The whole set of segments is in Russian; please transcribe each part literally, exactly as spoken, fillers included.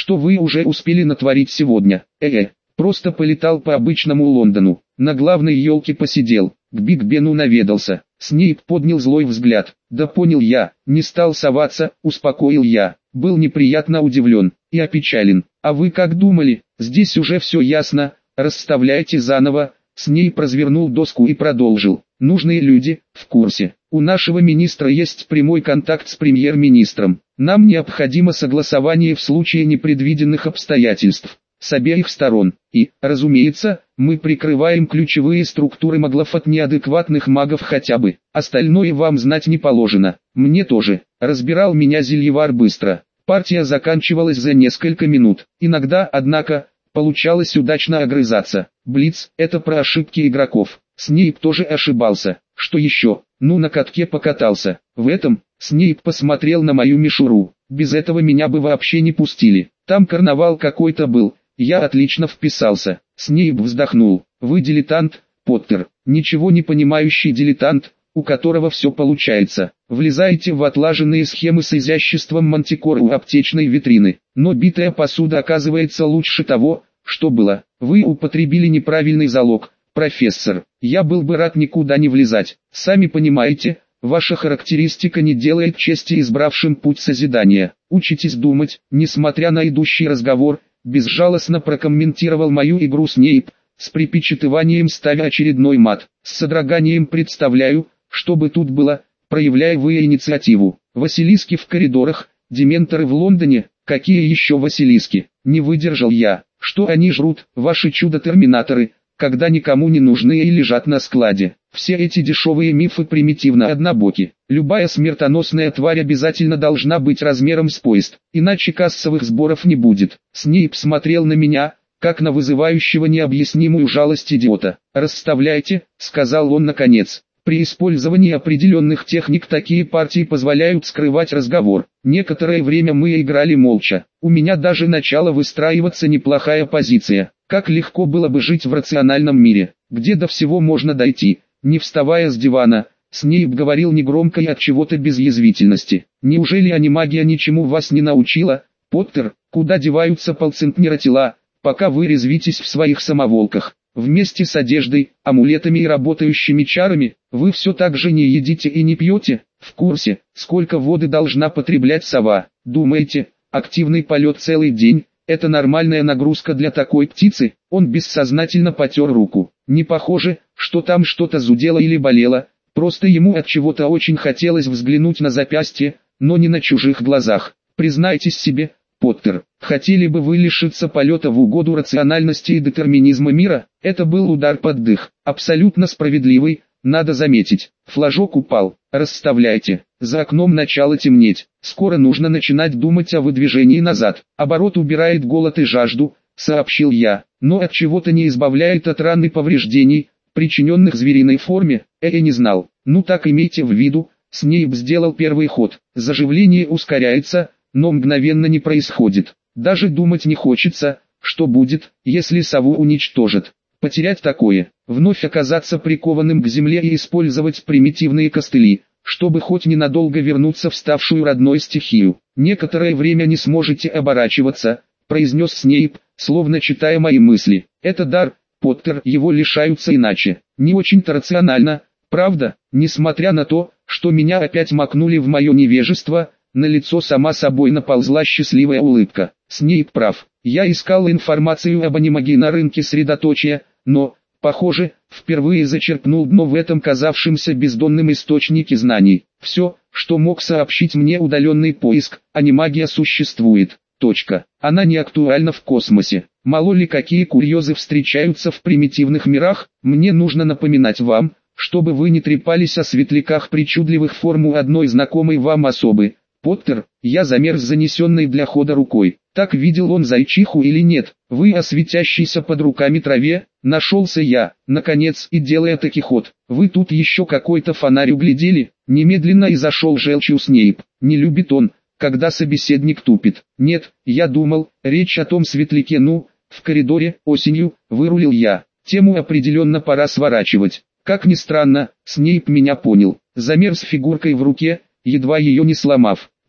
Что вы уже успели натворить сегодня? Э-э, просто полетал по обычному Лондону, на главной елке посидел, к Биг Бену наведался. Снейп поднял злой взгляд. Да понял я, не стал соваться, успокоил я. Был неприятно удивлен и опечален. А вы как думали? Здесь уже все ясно, расставляйте заново. Снейп развернул доску и продолжил. Нужные люди, в курсе. У нашего министра есть прямой контакт с премьер-министром. Нам необходимо согласование в случае непредвиденных обстоятельств с обеих сторон. И, разумеется, мы прикрываем ключевые структуры моглов от неадекватных магов хотя бы. Остальное вам знать не положено. Мне тоже. Разбирал меня Зельевар быстро. Партия заканчивалась за несколько минут. Иногда, однако, получалось удачно огрызаться. Блиц – это про ошибки игроков. Снейп тоже ошибался. Что еще? Ну, на катке покатался. В этом Снейп посмотрел на мою мишуру. Без этого меня бы вообще не пустили. Там карнавал какой-то был. Я отлично вписался. Снейп вздохнул. Вы дилетант, Поттер. Ничего не понимающий дилетант, у которого все получается. Влезаете в отлаженные схемы с изяществом мантикор у аптечной витрины. Но битая посуда оказывается лучше того, что было. Вы употребили неправильный залог, профессор. Я был бы рад никуда не влезать. Сами понимаете, ваша характеристика не делает чести избравшим путь созидания. Учитесь думать, несмотря на идущий разговор, безжалостно прокомментировал мою игру Снейп, с припечатыванием ставя очередной мат. С содроганием представляю, что бы тут было, проявляя вы инициативу. Василиски в коридорах, дементоры в Лондоне, какие еще Василиски? Не выдержал я. Что они жрут, ваши чудо-терминаторы, когда никому не нужны и лежат на складе? Все эти дешевые мифы примитивно однобоки. Любая смертоносная тварь обязательно должна быть размером с поезд, иначе кассовых сборов не будет. Снейп смотрел на меня, как на вызывающего необъяснимую жалость идиота. «Расставляйте», — сказал он наконец. При использовании определенных техник такие партии позволяют скрывать разговор. Некоторое время мы играли молча. У меня даже начала выстраиваться неплохая позиция. Как легко было бы жить в рациональном мире, где до всего можно дойти, не вставая с дивана. Снейп говорил негромко и от чего-то без язвительности. Неужели анимагия ничему вас не научила, Поттер? Куда деваются полцентнера тела, пока вы резвитесь в своих самоволках? Вместе с одеждой, амулетами и работающими чарами, вы все так же не едите и не пьете? В курсе, сколько воды должна потреблять сова? Думаете, активный полет целый день – это нормальная нагрузка для такой птицы? Он бессознательно потер руку. Не похоже, что там что-то зудело или болело, просто ему от чего-то очень хотелось взглянуть на запястье, но не на чужих глазах. Признайтесь себе, Поттер, хотели бы вы лишиться полета в угоду рациональности и детерминизма мира? Это был удар под дых, абсолютно справедливый, надо заметить. Флажок упал, расставляйте. За окном начало темнеть, скоро нужно начинать думать о выдвижении назад. Оборот убирает голод и жажду, сообщил я, но от чего-то не избавляет от ран и повреждений, причиненных звериной форме. Э, я не знал. Ну так имейте в виду, Снейп сделал первый ход. Заживление ускоряется, но мгновенно не происходит. Даже думать не хочется, что будет, если сову уничтожат. Потерять такое, вновь оказаться прикованным к земле и использовать примитивные костыли, чтобы хоть ненадолго вернуться в ставшую родной стихию. Некоторое время не сможете оборачиваться, произнес Снейп, словно читая мои мысли. Это дар, Поттер, его лишаются иначе. Не очень-то рационально, правда? Несмотря на то, что меня опять макнули в мое невежество, на лицо сама собой наползла счастливая улыбка. Снейп прав. Я искал информацию об анимагии на рынке средоточия, но, похоже, впервые зачерпнул дно в этом казавшемся бездонном источнике знаний. Все, что мог сообщить мне удаленный поиск, анимагия существует. Точка. Она не актуальна в космосе. Мало ли какие курьезы встречаются в примитивных мирах, мне нужно напоминать вам, чтобы вы не трепались о светляках причудливых форм у одной знакомой вам особы. Поттер, я замер с занесенной для хода рукой. Так видел он зайчиху или нет? Вы о светящейся под руками траве? Нашелся я, наконец, и делая таки ход. Вы тут еще какой-то фонарь углядели? Немедленно и зашел желчью Снейп. Не любит он, когда собеседник тупит. Нет, я думал, речь о том светляке, ну, в коридоре, осенью, вырулил я. Тему определенно пора сворачивать. Как ни странно, Снейп меня понял. Замер с фигуркой в руке, едва ее не сломав.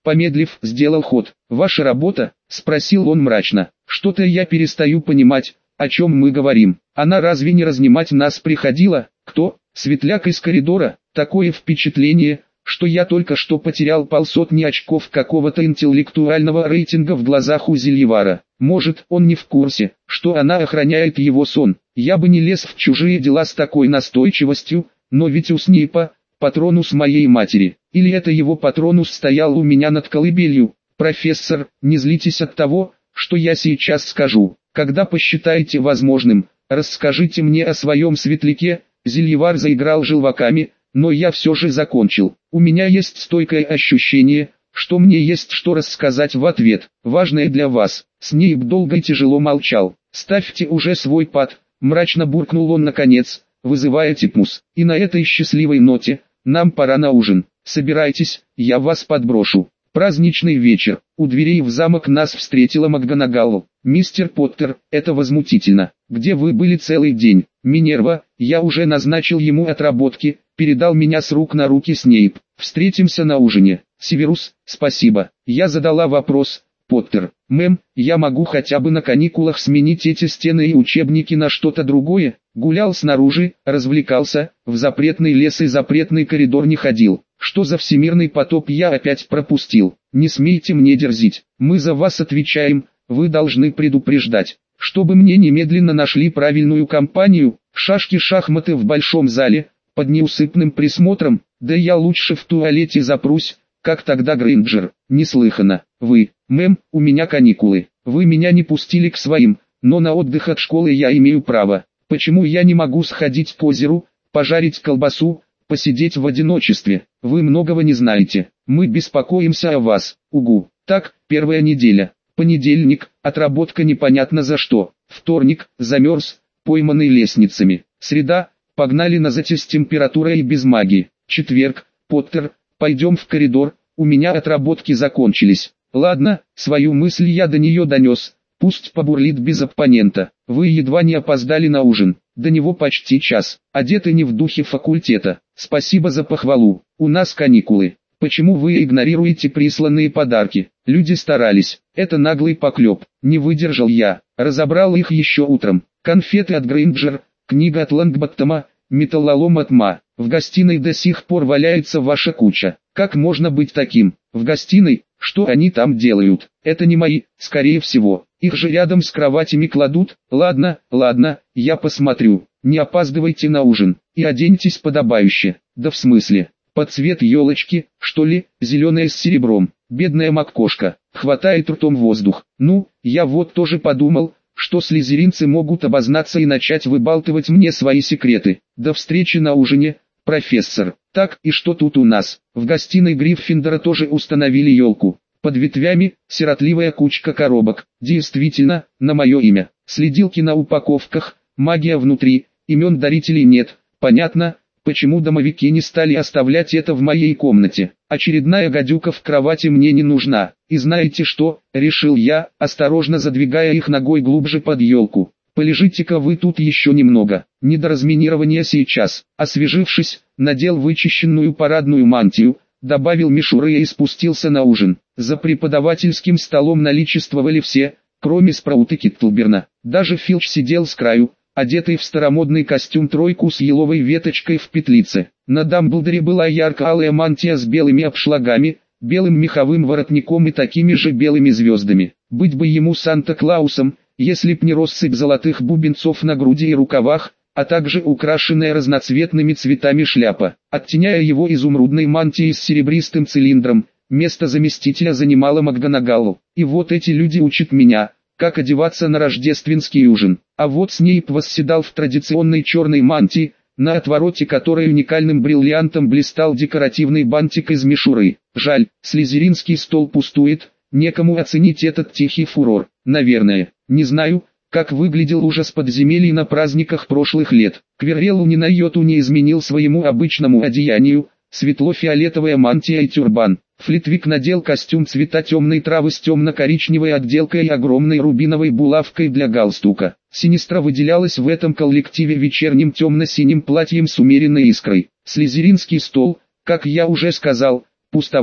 помедлив, сделал ход. «Ваша работа?» — спросил он мрачно. «Что-то я перестаю понимать, о чем мы говорим. Она разве не разнимать нас приходила? Кто? Светляк из коридора? Такое впечатление, что я только что потерял полсотни очков какого-то интеллектуального рейтинга в глазах у Зельевара. Может, он не в курсе, что она охраняет его сон. Я бы не лез в чужие дела с такой настойчивостью, но ведь у Снейпа патронус моей матери. Или это его патронус стоял у меня над колыбелью? Профессор, не злитесь от того, что я сейчас скажу. Когда посчитаете возможным, расскажите мне о своем светляке». Зельевар заиграл желваками, но я все же закончил. У меня есть стойкое ощущение, что мне есть что рассказать в ответ, важное для вас. Снейп долго и тяжело молчал. «Ставьте уже свой пад», — мрачно буркнул он наконец, вызывая Типмус. «И на этой счастливой ноте, нам пора на ужин. Собирайтесь, я вас подброшу». Праздничный вечер. У дверей в замок нас встретила МакГонагалл. «Мистер Поттер, это возмутительно. Где вы были целый день?» «Минерва, я уже назначил ему отработки», — передал меня с рук на руки Снейп. «Встретимся на ужине». «Северус, спасибо». Я задала вопрос. «Поттер, мэм, я могу хотя бы на каникулах сменить эти стены и учебники на что-то другое?» Гулял снаружи, развлекался, в запретный лес и запретный коридор не ходил. Что за всемирный потоп я опять пропустил? Не смейте мне дерзить. Мы за вас отвечаем, вы должны предупреждать, чтобы мне немедленно нашли правильную компанию. Шашки-шахматы в большом зале, под неусыпным присмотром, да я лучше в туалете запрусь, как тогда Грейнджер. Неслыханно. Вы, мэм, у меня каникулы. Вы меня не пустили к своим, но на отдых от школы я имею право. Почему я не могу сходить к озеру, пожарить колбасу, посидеть в одиночестве? Вы многого не знаете. Мы беспокоимся о вас. Угу. Так, первая неделя. Понедельник, отработка непонятно за что. Вторник, замерз, пойманный лестницами. Среда, погнали на затей с температурой и без магии. Четверг, Поттер, пойдем в коридор, у меня отработки закончились. Ладно, свою мысль я до нее донес. Пусть побурлит без оппонента. Вы едва не опоздали на ужин. До него почти час. Одеты не в духе факультета. Спасибо за похвалу. У нас каникулы. Почему вы игнорируете присланные подарки? Люди старались. Это наглый поклеп. Не выдержал я. Разобрал их еще утром. Конфеты от Грейнджер, книга от Лонгботтома, металлолом от Ма. В гостиной до сих пор валяется ваша куча. Как можно быть таким? В гостиной? Что они там делают? Это не мои, скорее всего. Их же рядом с кроватями кладут. Ладно, ладно, я посмотрю. Не опаздывайте на ужин. И оденьтесь подобающе. Да в смысле? Под цвет елочки, что ли, зеленая с серебром. Бедная маккошка. Хватает ртом воздух. Ну, я вот тоже подумал, что слизеринцы могут обознаться и начать выбалтывать мне свои секреты. До встречи на ужине, профессор. Так, и что тут у нас? В гостиной Гриффиндора тоже установили елку. Под ветвями сиротливая кучка коробок. Действительно, на мое имя. Следилки на упаковках, магия внутри, имен дарителей нет. Понятно, почему домовики не стали оставлять это в моей комнате. Очередная гадюка в кровати мне не нужна. И знаете что, решил я, осторожно задвигая их ногой глубже под елку. Полежите-ка вы тут еще немного, не до разминирования сейчас. Освежившись, надел вычищенную парадную мантию, добавил мишуры и спустился на ужин. За преподавательским столом наличествовали все, кроме Спраута Киттлберна. Даже Филч сидел с краю, одетый в старомодный костюм-тройку с еловой веточкой в петлице. На Дамблдоре была ярко-алая мантия с белыми обшлагами, белым меховым воротником и такими же белыми звездами. Быть бы ему Санта-Клаусом, если б не россыпь золотых бубенцов на груди и рукавах, а также украшенная разноцветными цветами шляпа. Оттеняя его изумрудной мантией с серебристым цилиндром, место заместителя занимала МакГонагалл. И вот эти люди учат меня, как одеваться на рождественский ужин. А вот Снейп восседал в традиционной черной мантии, на отвороте которой уникальным бриллиантом блистал декоративный бантик из мишуры. Жаль, слизеринский стол пустует, некому оценить этот тихий фурор. Наверное, не знаю, как выглядел ужас подземелий на праздниках прошлых лет. Квиррелл ни на йоту не изменил своему обычному одеянию, светло-фиолетовая мантия и тюрбан. Флитвик надел костюм цвета темной травы с темно-коричневой отделкой и огромной рубиновой булавкой для галстука. Синистра выделялась в этом коллективе вечерним темно-синим платьем с умеренной искрой. Слизеринский стол, как я уже сказал, пустовал.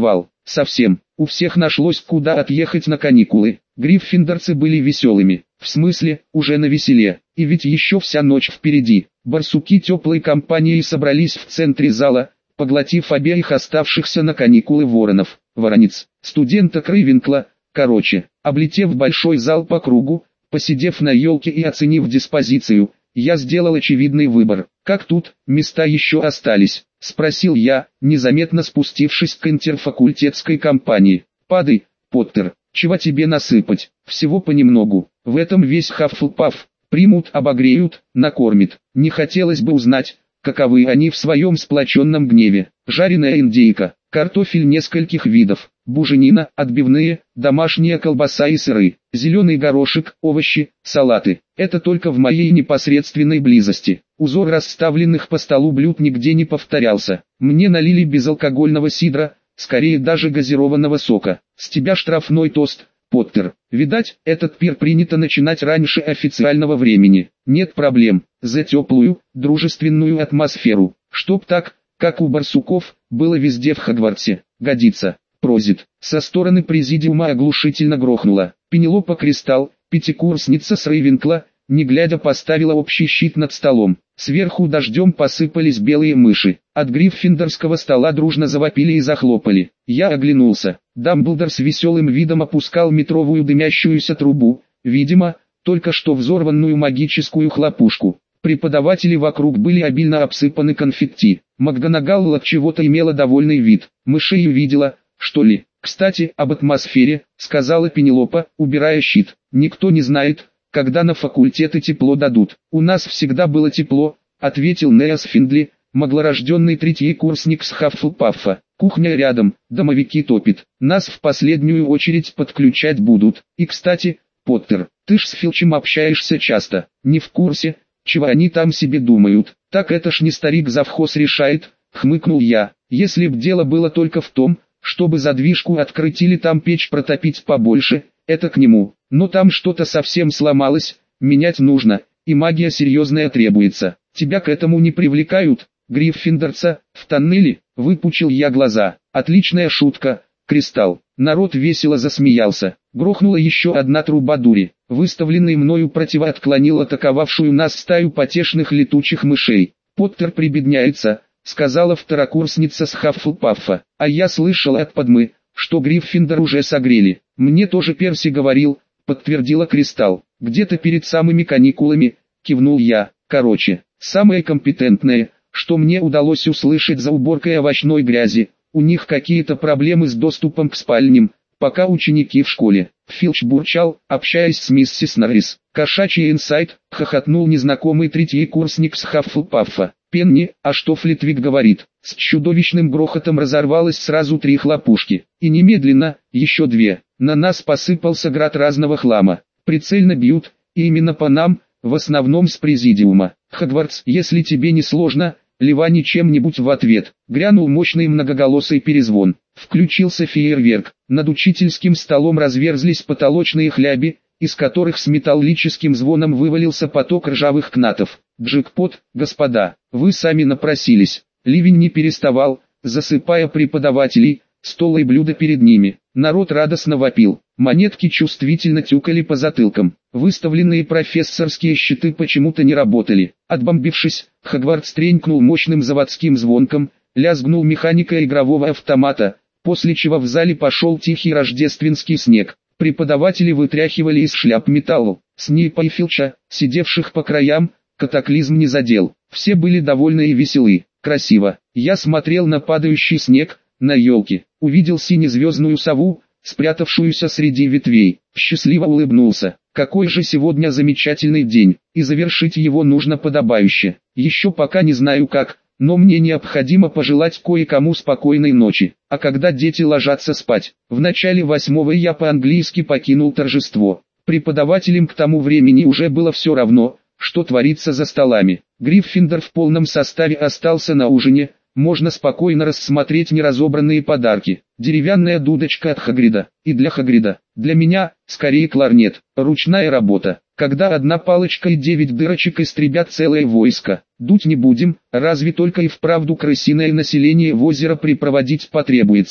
совсем. У всех нашлось куда отъехать на каникулы. Гриффиндорцы были веселыми. В смысле, уже навеселе. И ведь еще вся ночь впереди. Барсуки теплой компанией собрались в центре зала, поглотив обеих оставшихся на каникулы воронов. Воронец, студента Крейвенкла, короче, облетев большой зал по кругу, посидев на елке и оценив диспозицию, я сделал очевидный выбор. «Как тут, места еще остались?» — спросил я, незаметно спустившись к интерфакультетской компании. «Падай, Поттер, чего тебе насыпать? Всего понемногу. В этом весь Хаффлпаф. Примут, обогреют, накормит. Не хотелось бы узнать, каковы они в своем сплоченном гневе. Жареная индейка, картофель нескольких видов, буженина, отбивные, домашняя колбаса и сыры, зеленый горошек, овощи, салаты. Это только в моей непосредственной близости. Узор расставленных по столу блюд нигде не повторялся. Мне налили безалкогольного сидра, скорее даже газированного сока. С тебя штрафной тост, Поттер. Видать, этот пир принято начинать раньше официального времени. Нет проблем. За теплую, дружественную атмосферу. Чтоб так, как у барсуков, было везде в Хогвартсе. Годится. Прозит. Со стороны президиума оглушительно грохнуло. Пенелопа Кристал, пятикурсница с Рейвенкла, не глядя поставила общий щит над столом. Сверху дождем посыпались белые мыши. От гриффиндорского стола дружно завопили и захлопали. Я оглянулся. Дамблдор с веселым видом опускал метровую дымящуюся трубу, видимо, только что взорванную магическую хлопушку. Преподаватели вокруг были обильно обсыпаны конфетти. МакГонагал от чего-то имела довольный вид. Мышей увидела, что ли? «Кстати, об атмосфере», — сказала Пенелопа, убирая щит. «Никто не знает, когда на факультеты тепло дадут». «У нас всегда было тепло», — ответил Неас Финдли, маглорожденный третий курсник с Хаффлпаффа. «Кухня рядом, домовики топит. Нас в последнюю очередь подключать будут. И кстати, Поттер, ты ж с Филчем общаешься часто. Не в курсе, чего они там себе думают?» «Так это ж не старик-завхоз решает», — хмыкнул я. «Если б дело было только в том, чтобы задвижку открыть или там печь протопить побольше, это к нему. Но там что-то совсем сломалось, менять нужно, и магия серьезная требуется. Тебя к этому не привлекают, Гриффиндорца, в тоннеле?» — выпучил я глаза. «Отличная шутка, Кристалл». Народ весело засмеялся. Грохнула еще одна труба дури. Выставленный мною противоотклонил атаковавшую нас стаю потешных летучих мышей. «Поттер прибедняется», — сказала второкурсница с Хаффлпаффа. «А я слышала от Падмы, что Гриффиндор уже согрели». «Мне тоже Перси говорил», — подтвердила Кристалл. «Где-то перед самыми каникулами», — кивнул я. «Короче, самое компетентное, что мне удалось услышать за уборкой овощной грязи, у них какие-то проблемы с доступом к спальням, пока ученики в школе». Филч бурчал, общаясь с миссис Норрис. «Кошачий инсайт», — хохотнул незнакомый третий курсник с Хаффлпаффа. «Пенни, а что Флитвик говорит?» С чудовищным грохотом разорвалось сразу три хлопушки. И немедленно, еще две. На нас посыпался град разного хлама. Прицельно бьют, и именно по нам, в основном с президиума. «Хогвартс, если тебе не сложно, ливани чем-нибудь в ответ». Грянул мощный многоголосый перезвон. Включился фейерверк. Над учительским столом разверзлись потолочные хляби, из которых с металлическим звоном вывалился поток ржавых кнатов. «Джекпот, господа, вы сами напросились». Ливень не переставал, засыпая преподавателей, стол и блюда перед ними. Народ радостно вопил. Монетки чувствительно тюкали по затылкам. Выставленные профессорские щиты почему-то не работали. Отбомбившись, Хогвартс тренькнул мощным заводским звонком, лязгнул механика игрового автомата, после чего в зале пошел тихий рождественский снег. Преподаватели вытряхивали из шляп металл. Снейпа и Филча, сидевших по краям, катаклизм не задел. Все были довольны и веселы. Красиво. Я смотрел на падающий снег, на елке. Увидел синезвездную сову, спрятавшуюся среди ветвей. Счастливо улыбнулся. Какой же сегодня замечательный день, и завершить его нужно подобающе. Еще пока не знаю как, но мне необходимо пожелать кое-кому спокойной ночи. А когда дети ложатся спать, в начале восьмого я по-английски покинул торжество. Преподавателям к тому времени уже было все равно, что творится за столами. Гриффиндор в полном составе остался на ужине, можно спокойно рассмотреть неразобранные подарки. Деревянная дудочка от Хагрида, и для Хагрида, для меня, скорее кларнет, ручная работа. Когда одна палочка и девять дырочек истребят целое войско, дуть не будем, разве только и вправду крысиное население в озеро припроводить потребуется.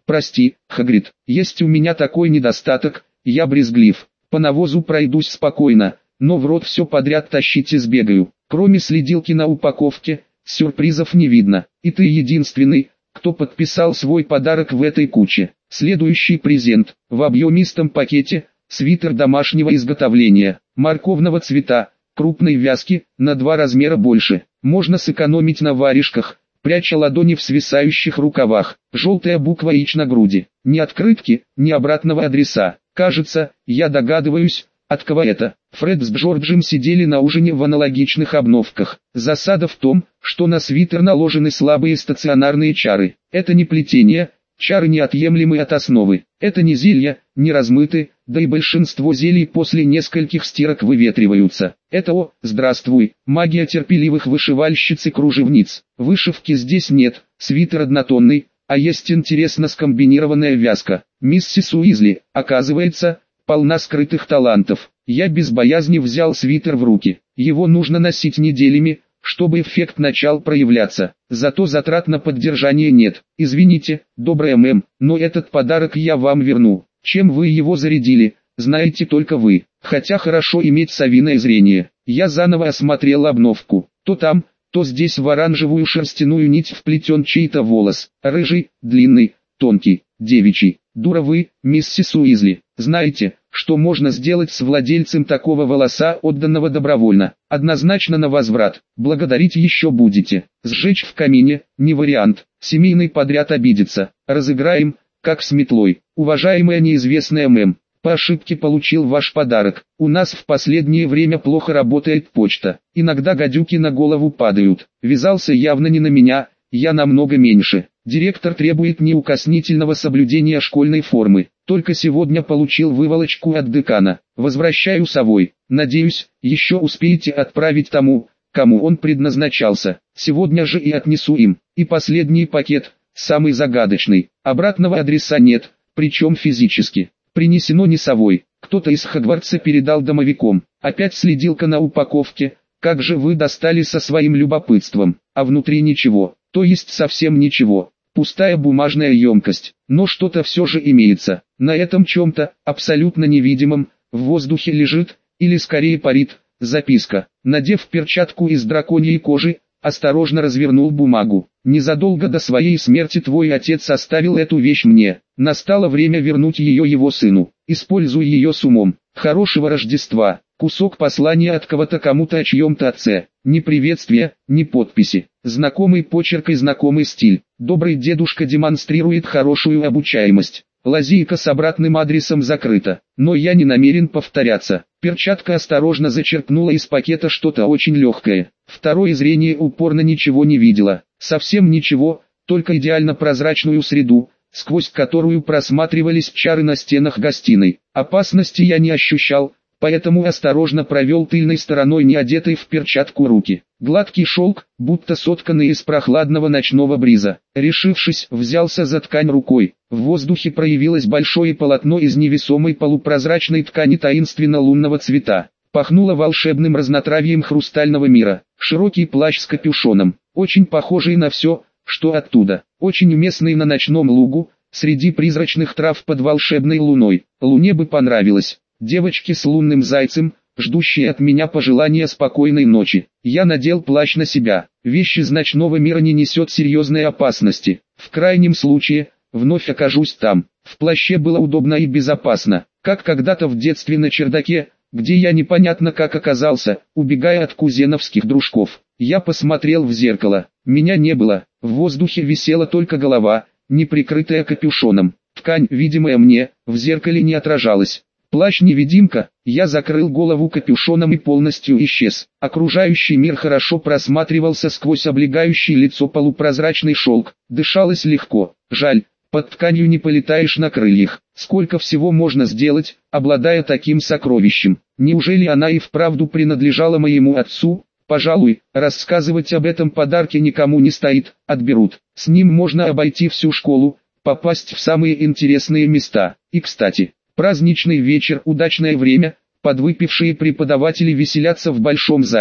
Прости, Хагрид, есть у меня такой недостаток, я брезглив. По навозу пройдусь спокойно, но в рот все подряд тащить и сбегаю. Кроме следилки на упаковке, сюрпризов не видно. И ты единственный, кто подписал свой подарок в этой куче. Следующий презент. В объемистом пакете, свитер домашнего изготовления, морковного цвета, крупной вязки, на два размера больше. Можно сэкономить на варежках, пряча ладони в свисающих рукавах. Желтая буква «Ич» на груди. Ни открытки, ни обратного адреса. Кажется, я догадываюсь, от кого это. Фред с Джорджем сидели на ужине в аналогичных обновках. Засада в том, что на свитер наложены слабые стационарные чары. Это не плетение, чары неотъемлемы от основы. Это не зелья, не размыты, да и большинство зелий после нескольких стирок выветриваются. Это, о, здравствуй, магия терпеливых вышивальщиц и кружевниц. Вышивки здесь нет, свитер однотонный, а есть интересно скомбинированная вязка. Миссис Уизли, оказывается, полна скрытых талантов. Я без боязни взял свитер в руки. Его нужно носить неделями, чтобы эффект начал проявляться. Зато затрат на поддержание нет. Извините, добрая мэм, но этот подарок я вам верну. Чем вы его зарядили, знаете только вы. Хотя хорошо иметь совиное зрение. Я заново осмотрел обновку. То там, то здесь в оранжевую шерстяную нить вплетен чей-то волос. Рыжий, длинный, тонкий, девичий. Дура вы, миссис Уизли. Знаете, что можно сделать с владельцем такого волоса, отданного добровольно? Однозначно на возврат. Благодарить еще будете. Сжечь в камине, не вариант. Семейный подряд обидится. Разыграем, как с метлой. Уважаемая неизвестная мэм, по ошибке получил ваш подарок. У нас в последнее время плохо работает почта. Иногда гадюки на голову падают. Вязался явно не на меня, я намного меньше. Директор требует неукоснительного соблюдения школьной формы. Только сегодня получил выволочку от декана. Возвращаю совой. Надеюсь, еще успеете отправить тому, кому он предназначался. Сегодня же и отнесу им. И последний пакет, самый загадочный. Обратного адреса нет, причем физически. Принесено не совой. Кто-то из Хогвартса передал домовиком. Опять следилка на упаковке. Как же вы достали со своим любопытством. А внутри ничего. То есть совсем ничего. Пустая бумажная емкость, но что-то все же имеется. На этом чем-то, абсолютно невидимом, в воздухе лежит, или скорее парит, записка. Надев перчатку из драконьей кожи, осторожно развернул бумагу. Незадолго до своей смерти твой отец оставил эту вещь мне. Настало время вернуть ее его сыну. Используй ее с умом. Хорошего Рождества. Кусок послания от кого-то кому-то о чьем-то отце. Ни приветствия, ни подписи. Знакомый почерк и знакомый стиль. Добрый дедушка демонстрирует хорошую обучаемость. Лазейка с обратным адресом закрыта. Но я не намерен повторяться. Перчатка осторожно зачерпнула из пакета что-то очень легкое. Второе зрение упорно ничего не видело. Совсем ничего, только идеально прозрачную среду, сквозь которую просматривались чары на стенах гостиной. Опасности я не ощущал, поэтому осторожно провел тыльной стороной неодетой в перчатку руки. Гладкий шелк, будто сотканный из прохладного ночного бриза. Решившись, взялся за ткань рукой. В воздухе проявилось большое полотно из невесомой полупрозрачной ткани таинственно-лунного цвета. Пахнуло волшебным разнотравьем хрустального мира. Широкий плащ с капюшоном, очень похожий на все, что оттуда. Очень уместный на ночном лугу, среди призрачных трав под волшебной луной. Луне бы понравилось. Девочки с лунным зайцем, ждущие от меня пожелания спокойной ночи. Я надел плащ на себя. Вещь из ночного мира не несет серьезной опасности. В крайнем случае, вновь окажусь там. В плаще было удобно и безопасно, как когда-то в детстве на чердаке, где я непонятно как оказался, убегая от кузеновских дружков. Я посмотрел в зеркало. Меня не было. В воздухе висела только голова, не прикрытая капюшоном. Ткань, видимая мне, в зеркале не отражалась. Плащ-невидимка, я закрыл голову капюшоном и полностью исчез. Окружающий мир хорошо просматривался сквозь облегающий лицо полупрозрачный шелк. Дышалось легко. Жаль, под тканью не полетаешь на крыльях. Сколько всего можно сделать, обладая таким сокровищем. Неужели она и вправду принадлежала моему отцу? Пожалуй, рассказывать об этом подарке никому не стоит, отберут. С ним можно обойти всю школу, попасть в самые интересные места. И кстати, праздничный вечер, удачное время, подвыпившие преподаватели веселятся в большом зале.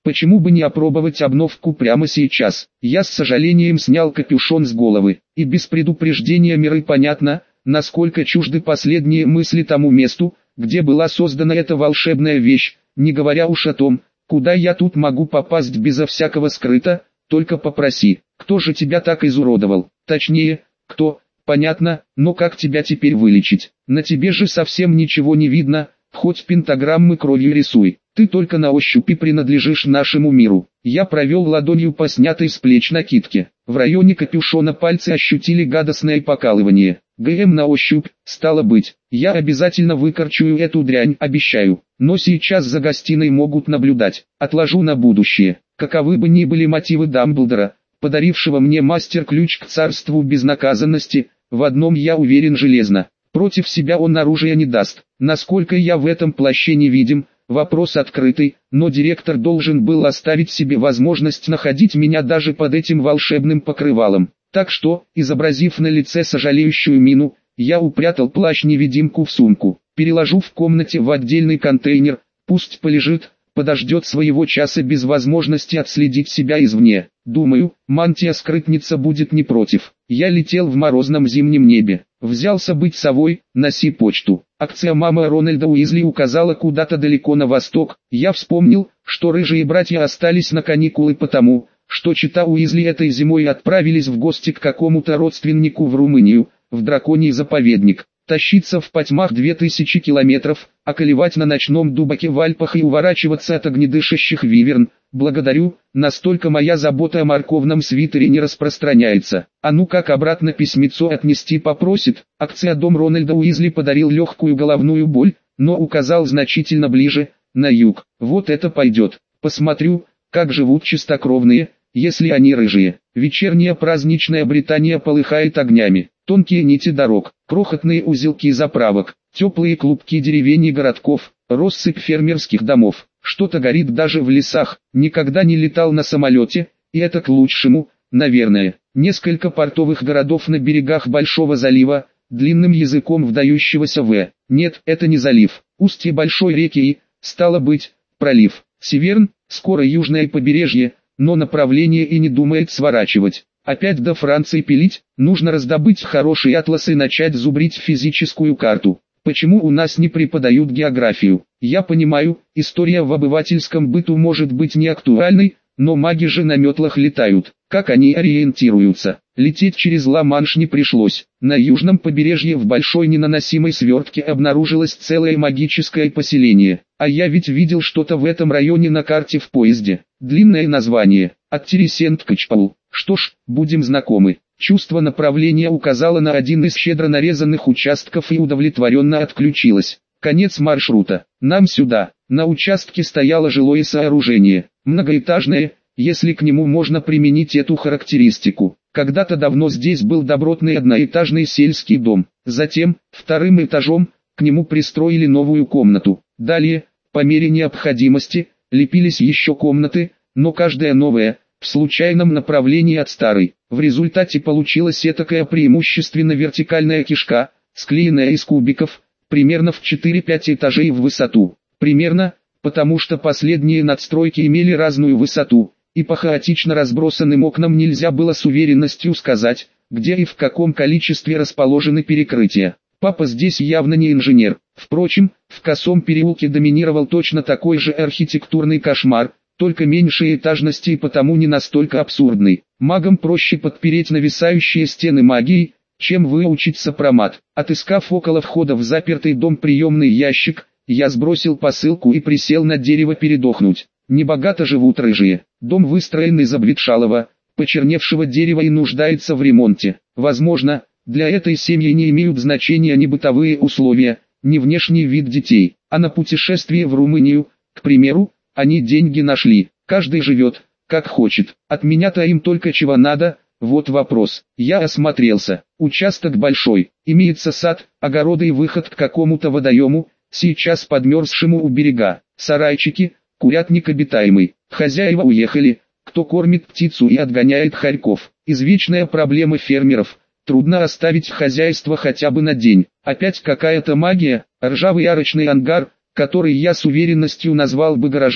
Почему бы не опробовать обновку прямо сейчас? Я с сожалением снял капюшон с головы, и без предупреждения миры понятно, насколько чужды последние мысли тому месту, где была создана эта волшебная вещь, не говоря уж о том, куда я тут могу попасть безо всякого скрыта, только попроси. Кто же тебя так изуродовал? Точнее, кто, понятно, но как тебя теперь вылечить? На тебе же совсем ничего не видно, хоть пентаграммы кровью рисуй. Ты только на ощупь и принадлежишь нашему миру. Я провел ладонью по снятой с плеч накидке. В районе капюшона пальцы ощутили гадостное покалывание. ГМ на ощупь, стало быть. Я обязательно выкорчую эту дрянь, обещаю. Но сейчас за гостиной могут наблюдать. Отложу на будущее. Каковы бы ни были мотивы Дамблдора, подарившего мне мастер-ключ к царству безнаказанности, в одном я уверен железно. Против себя он оружия не даст. Насколько я в этом плаще невидим, вопрос открытый, но директор должен был оставить себе возможность находить меня даже под этим волшебным покрывалом. Так что, изобразив на лице сожалеющую мину, я упрятал плащ-невидимку в сумку, переложу в комнате в отдельный контейнер, пусть полежит, подождет своего часа без возможности отследить себя извне. Думаю, мантия-скрытница будет не против. Я летел в морозном зимнем небе. Взялся быть совой, носи почту. Акция мамы Рональда Уизли указала куда-то далеко на восток. Я вспомнил, что рыжие братья остались на каникулы потому, что чета Уизли этой зимой отправились в гости к какому-то родственнику в Румынию, в драконий заповедник. Тащиться в потьмах две тысячи километров, околевать на ночном дубаке в Альпах и уворачиваться от огнедышащих виверн. Благодарю, настолько моя забота о морковном свитере не распространяется. А ну как обратно письмецо отнести попросит. Акция дом Рональда Уизли подарил легкую головную боль, но указал значительно ближе, на юг. Вот это пойдет. Посмотрю, как живут чистокровные, если они рыжие. Вечерняя праздничная Британия полыхает огнями. Тонкие нити дорог, крохотные узелки заправок, теплые клубки деревень и городков, россыпь фермерских домов. Что-то горит даже в лесах. Никогда не летал на самолете, и это к лучшему, наверное. Несколько портовых городов на берегах Большого залива, длинным языком вдающегося в. Нет, это не залив. Устье большой реки и, стало быть, пролив. Северн, скоро южное побережье, но направление и не думает сворачивать. Опять до Франции пилить, нужно раздобыть хороший атлас и начать зубрить физическую карту. Почему у нас не преподают географию? Я понимаю, история в обывательском быту может быть не актуальной, но маги же на метлах летают. Как они ориентируются? Лететь через Ла-Манш не пришлось. На южном побережье в большой ненаносимой свертке обнаружилось целое магическое поселение. А я ведь видел что-то в этом районе на карте в поезде. Длинное название. От Тересент к Чпалу. Что ж, будем знакомы. Чувство направления указало на один из щедро нарезанных участков и удовлетворенно отключилось. Конец маршрута. Нам сюда. На участке стояло жилое сооружение. Многоэтажное, если к нему можно применить эту характеристику. Когда-то давно здесь был добротный одноэтажный сельский дом. Затем, вторым этажом, к нему пристроили новую комнату. Далее, по мере необходимости, лепились еще комнаты, но каждая новая, в случайном направлении от старой. В результате получилась этакая преимущественно вертикальная кишка, склеенная из кубиков, примерно в четыре-пять этажей в высоту. Примерно, потому что последние надстройки имели разную высоту, и по хаотично разбросанным окнам нельзя было с уверенностью сказать, где и в каком количестве расположены перекрытия. Папа здесь явно не инженер. Впрочем, в Косом переулке доминировал точно такой же архитектурный кошмар, только меньшей этажности и потому не настолько абсурдный. Магам проще подпереть нависающие стены магией, чем выучить сопромат. Отыскав около входа в запертый дом приемный ящик, я сбросил посылку и присел на дерево передохнуть. Небогато живут рыжие. Дом выстроен из обветшалого, почерневшего дерева и нуждается в ремонте. Возможно, для этой семьи не имеют значения ни бытовые условия, ни внешний вид детей. А на путешествие в Румынию, к примеру, они деньги нашли. Каждый живет, как хочет. От меня-то им только чего надо. Вот вопрос. Я осмотрелся. Участок большой. Имеется сад, огороды и выход к какому-то водоему, сейчас подмерзшему у берега. Сарайчики, курятник обитаемый. Хозяева уехали. Кто кормит птицу и отгоняет хорьков? Извечная проблема фермеров. Трудно оставить хозяйство хотя бы на день. Опять какая-то магия. Ржавый арочный ангар, который я с уверенностью назвал бы гаражом,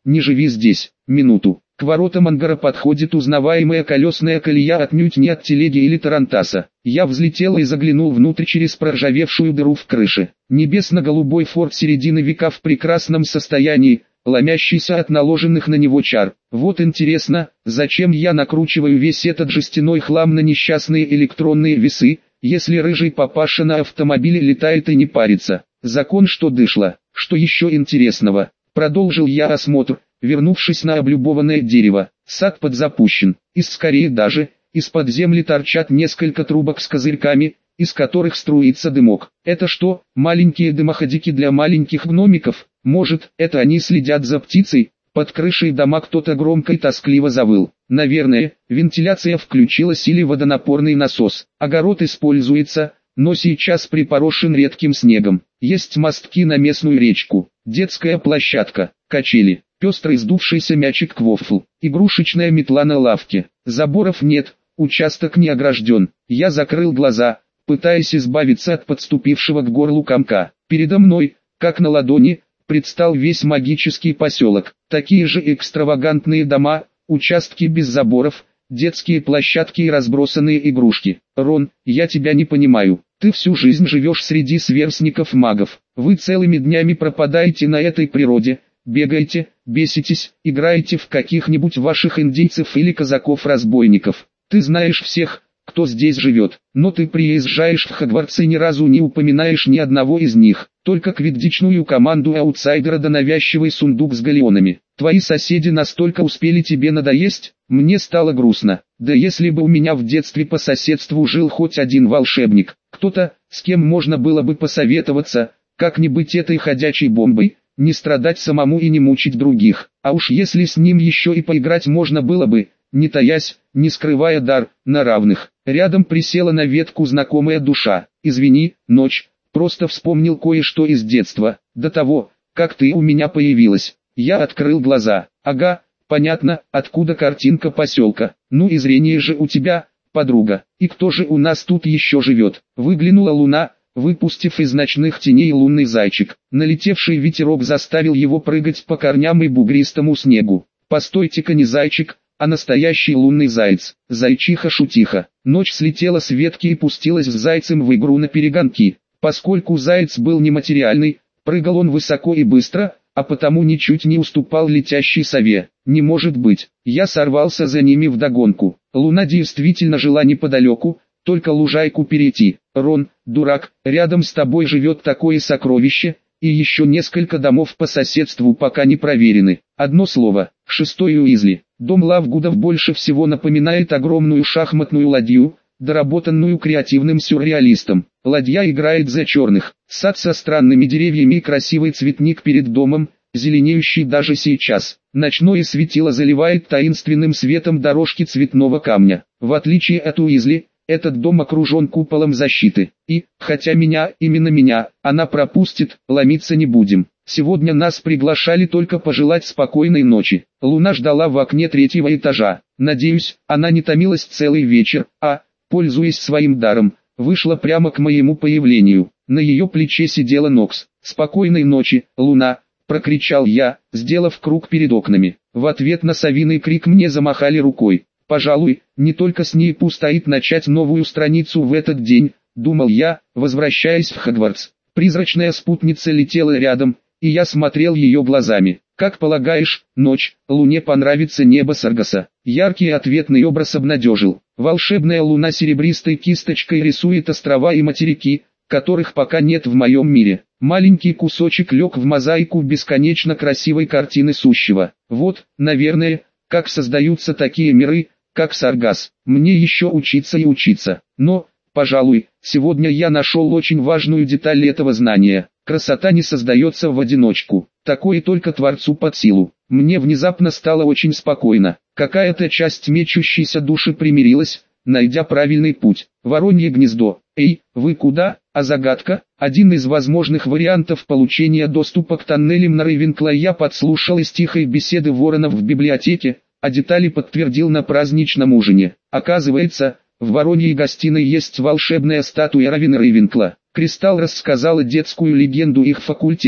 не живи здесь, минуту. К воротам ангара подходит узнаваемая колесная колея отнюдь не от телеги или тарантаса. Я взлетел и заглянул внутрь через проржавевшую дыру в крыше. Небесно-голубой форт середины века в прекрасном состоянии, ломящийся от наложенных на него чар. Вот интересно, зачем я накручиваю весь этот жестяной хлам на несчастные электронные весы, если рыжий папаша на автомобиле летает и не парится. Закон что дышло. Что еще интересного? Продолжил я осмотр, вернувшись на облюбованное дерево. Сад подзапущен, и скорее даже, из-под земли торчат несколько трубок с козырьками, из которых струится дымок. Это что, маленькие дымоходики для маленьких гномиков? Может, это они следят за птицей? Под крышей дома кто-то громко и тоскливо завыл. Наверное, вентиляция включилась или водонапорный насос. Огород используется, но сейчас припорошен редким снегом. Есть мостки на местную речку, детская площадка, качели, пестрый сдувшийся мячик квофл, игрушечная метла на лавке. Заборов нет, участок не огражден. Я закрыл глаза, пытаясь избавиться от подступившего к горлу комка. Передо мной, как на ладони, предстал весь магический поселок. Такие же экстравагантные дома, участки без заборов, детские площадки и разбросанные игрушки. Рон, я тебя не понимаю. Ты всю жизнь живешь среди сверстников-магов. Вы целыми днями пропадаете на этой природе, бегаете, беситесь, играете в каких-нибудь ваших индейцев или казаков-разбойников. Ты знаешь всех, кто здесь живет, но ты приезжаешь в Хогвартс и ни разу не упоминаешь ни одного из них, только квиддичную команду аутсайдера да навязчивый сундук с галеонами. Твои соседи настолько успели тебе надоесть? Мне стало грустно. Да если бы у меня в детстве по соседству жил хоть один волшебник, кто-то, с кем можно было бы посоветоваться, как не быть этой ходячей бомбой, не страдать самому и не мучить других. А уж если с ним еще и поиграть можно было бы, не таясь, не скрывая дар, на равных. Рядом присела на ветку знакомая душа. Извини, ночь, просто вспомнил кое-что из детства, до того, как ты у меня появилась. Я открыл глаза. Ага, понятно, откуда картинка поселка. Ну и зрение же у тебя, подруга. И кто же у нас тут еще живет? Выглянула луна, выпустив из ночных теней лунный зайчик. Налетевший ветерок заставил его прыгать по корням и бугристому снегу. Постойте-ка, не зайчик, а настоящий лунный заяц. Зайчиха-шутиха. Ночь слетела с ветки и пустилась с зайцем в игру на перегонки. Поскольку заяц был нематериальный, прыгал он высоко и быстро, а потому ничуть не уступал летящей сове. Не может быть. Я сорвался за ними вдогонку. Луна действительно жила неподалеку, только лужайку перейти. Рон, дурак, рядом с тобой живет такое сокровище, и еще несколько домов по соседству пока не проверены. Одно слово, шестой Уизли. Дом Лавгудов больше всего напоминает огромную шахматную ладью, доработанную креативным сюрреалистом. Ладья играет за черных. Сад со странными деревьями и красивый цветник перед домом, зеленеющий даже сейчас. Ночное светило заливает таинственным светом дорожки цветного камня. В отличие от Уизли, этот дом окружен куполом защиты. И, хотя меня, именно меня, она пропустит, ломиться не будем. Сегодня нас приглашали только пожелать спокойной ночи. Луна ждала в окне третьего этажа. Надеюсь, она не томилась целый вечер, а, пользуясь своим даром, вышла прямо к моему появлению. На ее плече сидела Нокс. «Спокойной ночи, Луна!» — прокричал я, сделав круг перед окнами. В ответ на совиный крик мне замахали рукой. «Пожалуй, не только с ней пустоит начать новую страницу в этот день», — думал я, возвращаясь в Хогвартс. Призрачная спутница летела рядом, и я смотрел ее глазами. «Как полагаешь, ночь, Луне понравится небо Саргаса?» Яркий ответный образ обнадежил. Волшебная луна серебристой кисточкой рисует острова и материки, которых пока нет в моем мире. Маленький кусочек лег в мозаику бесконечно красивой картины сущего. Вот, наверное, как создаются такие миры, как Саргас. Мне еще учиться и учиться. Но, пожалуй, сегодня я нашел очень важную деталь этого знания. Красота не создается в одиночку. Такое только Творцу под силу. Мне внезапно стало очень спокойно. Какая-то часть мечущейся души примирилась, найдя правильный путь. Воронье гнездо. Эй, вы куда? А загадка? Один из возможных вариантов получения доступа к тоннелям на Рейвенкло я подслушал из тихой беседы воронов в библиотеке, а детали подтвердил на праздничном ужине. Оказывается, в Вороньей гостиной есть волшебная статуя Равена Рейвенкла. Кристалл рассказала детскую легенду их факультета.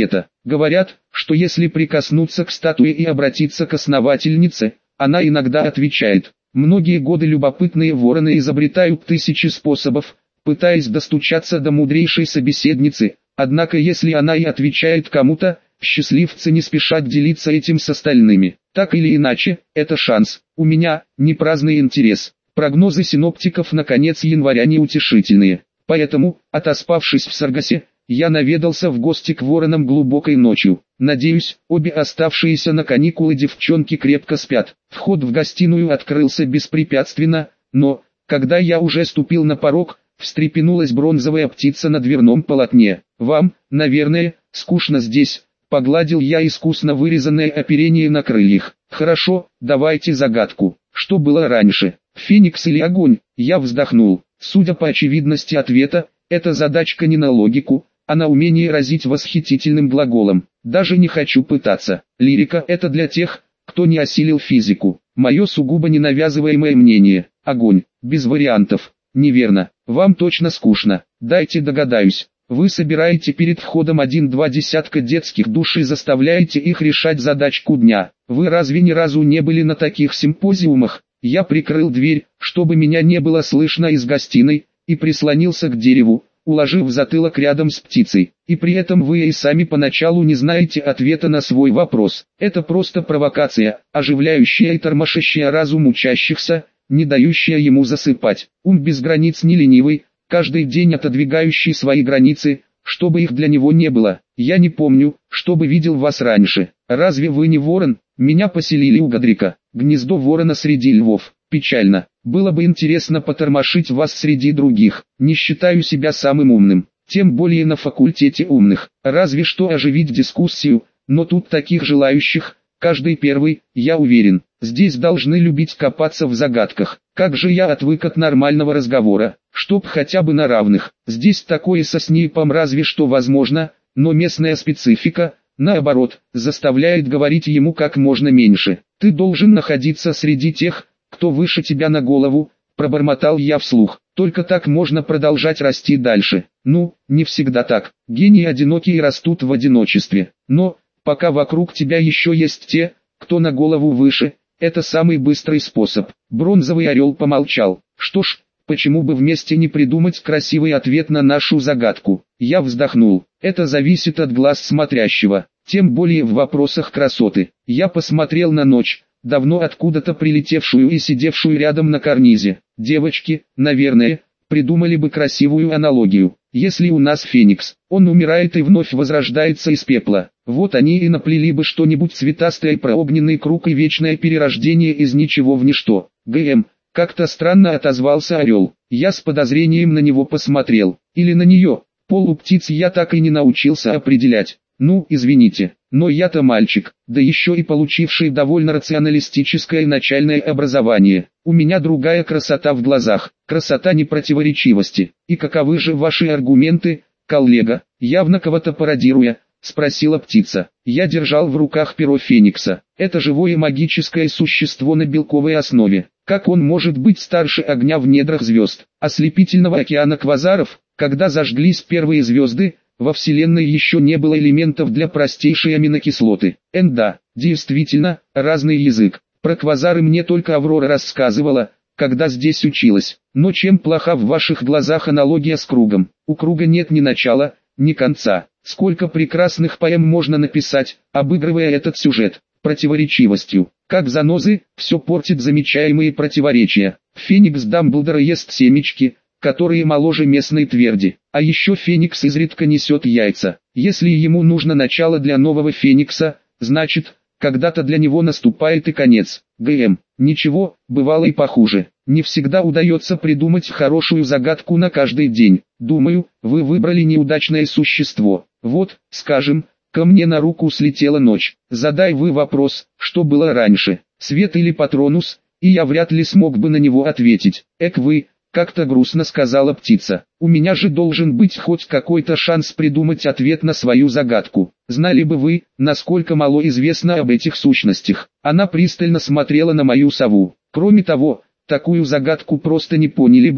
Говорят, что если прикоснуться к статуе и обратиться к основательнице, она иногда отвечает. Многие годы любопытные вороны изобретают тысячи способов, пытаясь достучаться до мудрейшей собеседницы, однако если она и отвечает кому-то, счастливцы не спешат делиться этим с остальными. Так или иначе, это шанс. У меня не праздный интерес. Прогнозы синоптиков на конец января неутешительные. Поэтому, отоспавшись в Саргасе, я наведался в гости к воронам глубокой ночью. Надеюсь, обе оставшиеся на каникулы девчонки крепко спят. Вход в гостиную открылся беспрепятственно, но, когда я уже ступил на порог, встрепенулась бронзовая птица на дверном полотне. «Вам, наверное, скучно здесь», — погладил я искусно вырезанное оперение на крыльях. «Хорошо, давайте загадку. Что было раньше, феникс или огонь?» Я вздохнул. Судя по очевидности ответа, эта задачка не на логику, а на умение разить восхитительным глаголом. Даже не хочу пытаться. Лирика — это для тех, кто не осилил физику. Мое сугубо ненавязываемое мнение. Огонь. Без вариантов. Неверно. Вам точно скучно. Дайте догадаюсь. Вы собираете перед входом один-два десятка детских душ и заставляете их решать задачку дня. Вы разве ни разу не были на таких симпозиумах? Я прикрыл дверь, чтобы меня не было слышно из гостиной, и прислонился к дереву, уложив затылок рядом с птицей. И при этом вы и сами поначалу не знаете ответа на свой вопрос. Это просто провокация, оживляющая и тормошащая разум учащихся, не дающая ему засыпать. Ум без границ не ленивый, каждый день отодвигающий свои границы, чтобы их для него не было. Я не помню, чтобы видел вас раньше. Разве вы не ворон? Меня поселили у Годрика. Гнездо ворона среди львов. Печально. Было бы интересно потормошить вас среди других. Не считаю себя самым умным. Тем более на факультете умных. Разве что оживить дискуссию, но тут таких желающих, каждый первый, я уверен. Здесь должны любить копаться в загадках. Как же я отвык от нормального разговора, чтоб хотя бы на равных. Здесь такое со СНИПом разве что возможно, но местная специфика, наоборот, заставляет говорить ему как можно меньше. Ты должен находиться среди тех, кто выше тебя на голову, пробормотал я вслух. Только так можно продолжать расти дальше. Ну, не всегда так. Гении одинокие растут в одиночестве. Но, пока вокруг тебя еще есть те, кто на голову выше, это самый быстрый способ. Бронзовый орел помолчал. Что ж, почему бы вместе не придумать красивый ответ на нашу загадку? Я вздохнул. Это зависит от глаз смотрящего. Тем более в вопросах красоты. Я посмотрел на ночь, давно откуда-то прилетевшую и сидевшую рядом на карнизе. Девочки, наверное, придумали бы красивую аналогию. Если у нас феникс, он умирает и вновь возрождается из пепла. Вот они и наплели бы что-нибудь цветастое про огненный круг и вечное перерождение из ничего в ничто. ГМ, как-то странно отозвался орел. Я с подозрением на него посмотрел. Или на нее. Пол у птиц я так и не научился определять. Ну, извините, но я-то мальчик, да еще и получивший довольно рационалистическое начальное образование. У меня другая красота в глазах, красота непротиворечивости. И каковы же ваши аргументы, коллега? Явно кого-то пародируя, спросила птица. Я держал в руках перо феникса. Это живое магическое существо на белковой основе. Как он может быть старше огня в недрах звезд, ослепительного океана квазаров? Когда зажглись первые звезды, во Вселенной еще не было элементов для простейшей аминокислоты. Н да, действительно, разный язык. Про квазары мне только Аврора рассказывала, когда здесь училась. Но чем плоха в ваших глазах аналогия с кругом? У круга нет ни начала, ни конца. Сколько прекрасных поэм можно написать, обыгрывая этот сюжет, противоречивостью. Как занозы, все портит замечаемые противоречия. Феникс Дамблдора ест семечки, которые моложе местной тверди. А еще феникс изредка несет яйца. Если ему нужно начало для нового феникса, значит, когда-то для него наступает и конец. ГМ. Ничего, бывало и похуже. Не всегда удается придумать хорошую загадку на каждый день. Думаю, вы выбрали неудачное существо. Вот, скажем, ко мне на руку слетела ночь. Задай вы вопрос, что было раньше, свет или Патронус, и я вряд ли смог бы на него ответить. Эк вы, как-то грустно сказала птица. У меня же должен быть хоть какой-то шанс придумать ответ на свою загадку. Знали бы вы, насколько мало известно об этих сущностях. Она пристально смотрела на мою сову. Кроме того, такую загадку просто не поняли бы,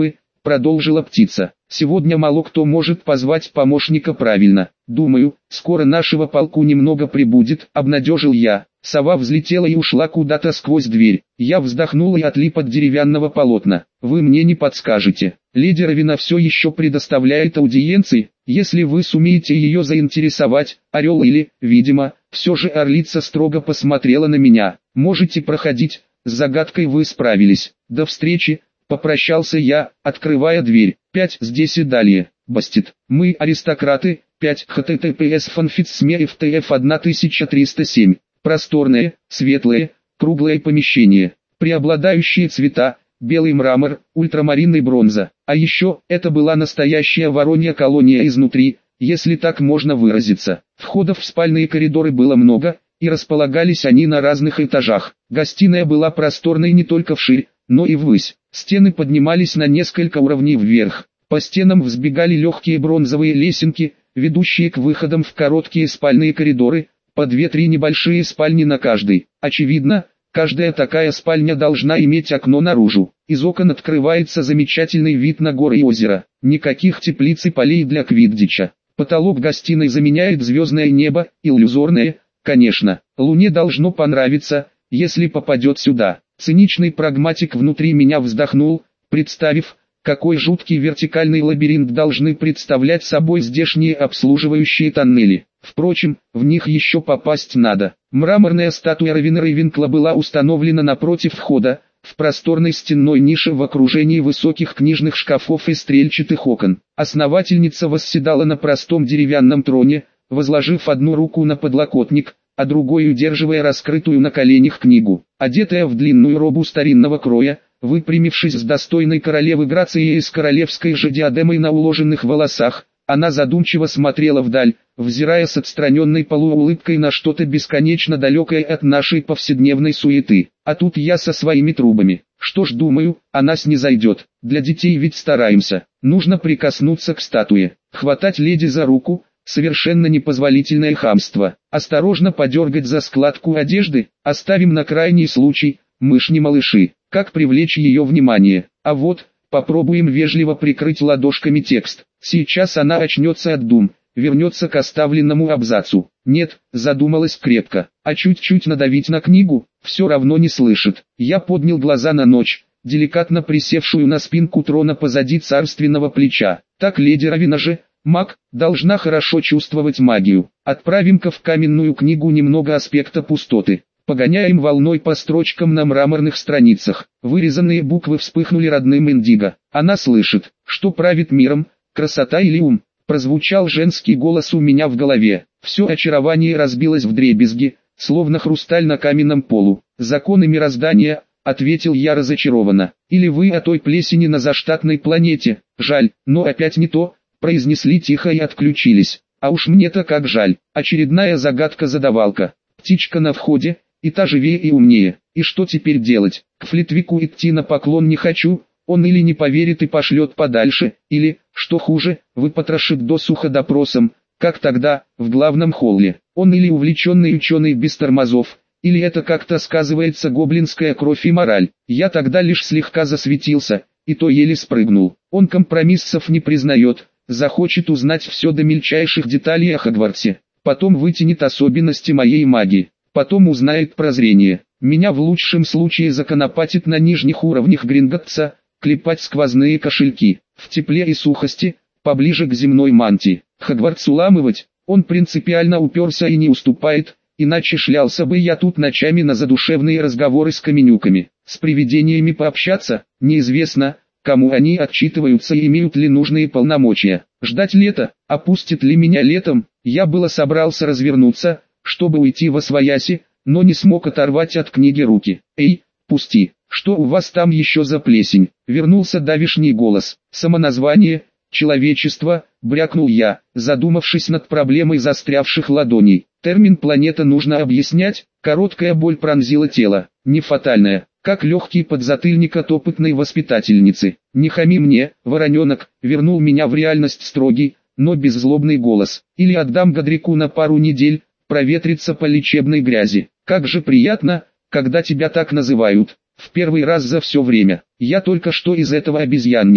продолжила птица. Сегодня мало кто может позвать помощника правильно. Думаю, скоро нашего полку немного прибудет, обнадежил я. Сова взлетела и ушла куда-то сквозь дверь. Я вздохнул и отлип от деревянного полотна. Вы мне не подскажете. Леди Равина все еще предоставляет аудиенции, если вы сумеете ее заинтересовать, орел или, видимо, все же орлица строго посмотрела на меня. Можете проходить, с загадкой вы справились. До встречи, попрощался я, открывая дверь. пять здесь и далее. Бастит. Мы аристократы. пять https fanfitsme.ftf тысяча триста семь. Просторное, светлое, круглое помещение. Преобладающие цвета: белый мрамор, ультрамаринный бронза. А еще, это была настоящая воронья колония изнутри, если так можно выразиться. Входов в спальные коридоры было много, и располагались они на разных этажах. Гостиная была просторной не только вширь, но и ввысь. Стены поднимались на несколько уровней вверх. По стенам взбегали легкие бронзовые лесенки, ведущие к выходам в короткие спальные коридоры, по две-три небольшие спальни на каждой. Очевидно, каждая такая спальня должна иметь окно наружу. Из окон открывается замечательный вид на горы и озеро. Никаких теплиц и полей для квиддича. Потолок гостиной заменяет звездное небо, иллюзорное, конечно. Луне должно понравиться, если попадет сюда. Циничный прагматик внутри меня вздохнул, представив, какой жуткий вертикальный лабиринт должны представлять собой здешние обслуживающие тоннели. Впрочем, в них еще попасть надо. Мраморная статуя Равина Рейвенкла была установлена напротив входа, в просторной стенной нише в окружении высоких книжных шкафов и стрельчатых окон. Основательница восседала на простом деревянном троне, возложив одну руку на подлокотник, а другой удерживая раскрытую на коленях книгу. Одетая в длинную робу старинного кроя, выпрямившись с достойной королевы грацией и с королевской же диадемой на уложенных волосах, она задумчиво смотрела вдаль, взирая с отстраненной полуулыбкой на что-то бесконечно далекое от нашей повседневной суеты. А тут я со своими трубами. Что ж, думаю, она снизойдет. Для детей ведь стараемся. Нужно прикоснуться к статуе. Хватать леди за руку — совершенно непозволительное хамство. Осторожно подергать за складку одежды, оставим на крайний случай, мы ж не малыши. Как привлечь ее внимание? А вот, попробуем вежливо прикрыть ладошками текст. Сейчас она очнется от дум, вернется к оставленному абзацу. Нет, задумалась крепко, а чуть-чуть надавить на книгу, все равно не слышит. Я поднял глаза на ночь, деликатно присевшую на спинку трона позади царственного плеча. Так леди Равина же, маг, должна хорошо чувствовать магию. Отправим-ка в каменную книгу немного аспекта пустоты. Погоняем волной по строчкам на мраморных страницах. Вырезанные буквы вспыхнули родным индиго. Она слышит, что правит миром, красота или ум. Прозвучал женский голос у меня в голове. Все очарование разбилось вдребезги, словно хрусталь на каменном полу. Законы мироздания, ответил я разочарованно. Или вы о той плесени на заштатной планете. Жаль, но опять не то, произнесли тихо и отключились. А уж мне-то как жаль. Очередная загадка-задавалка. Птичка на входе. И та живее и умнее. И что теперь делать? К Флитвику идти на поклон не хочу, он или не поверит и пошлет подальше, или, что хуже, выпотрошит досуха допросом, как тогда, в главном холле. Он или увлеченный ученый без тормозов, или это как-то сказывается гоблинская кровь и мораль. Я тогда лишь слегка засветился, и то еле спрыгнул. Он компромиссов не признает, захочет узнать все до мельчайших деталей о Хогвартсе, потом вытянет особенности моей магии. Потом узнает прозрение. Меня в лучшем случае законопатит на нижних уровнях Гринготтса, клепать сквозные кошельки. В тепле и сухости, поближе к земной мантии. Хогвартс уламывать, он принципиально уперся и не уступает, иначе шлялся бы я тут ночами на задушевные разговоры с каменюками. С привидениями пообщаться, неизвестно, кому они отчитываются и имеют ли нужные полномочия. Ждать лета, опустит ли меня летом, я было собрался развернуться, чтобы уйти восвояси, но не смог оторвать от книги руки. «Эй, пусти, что у вас там еще за плесень?» Вернулся давишний голос. «Самоназвание, человечество», брякнул я, задумавшись над проблемой застрявших ладоней. Термин «планета» нужно объяснять, короткая боль пронзила тело, не фатальная, как легкий подзатыльник от опытной воспитательницы. «Не хами мне, вороненок», вернул меня в реальность строгий, но беззлобный голос. «Или отдам Годрику на пару недель, проветриться по лечебной грязи. Как же приятно, когда тебя так называют. В первый раз за все время. Я только что из этого обезьянника.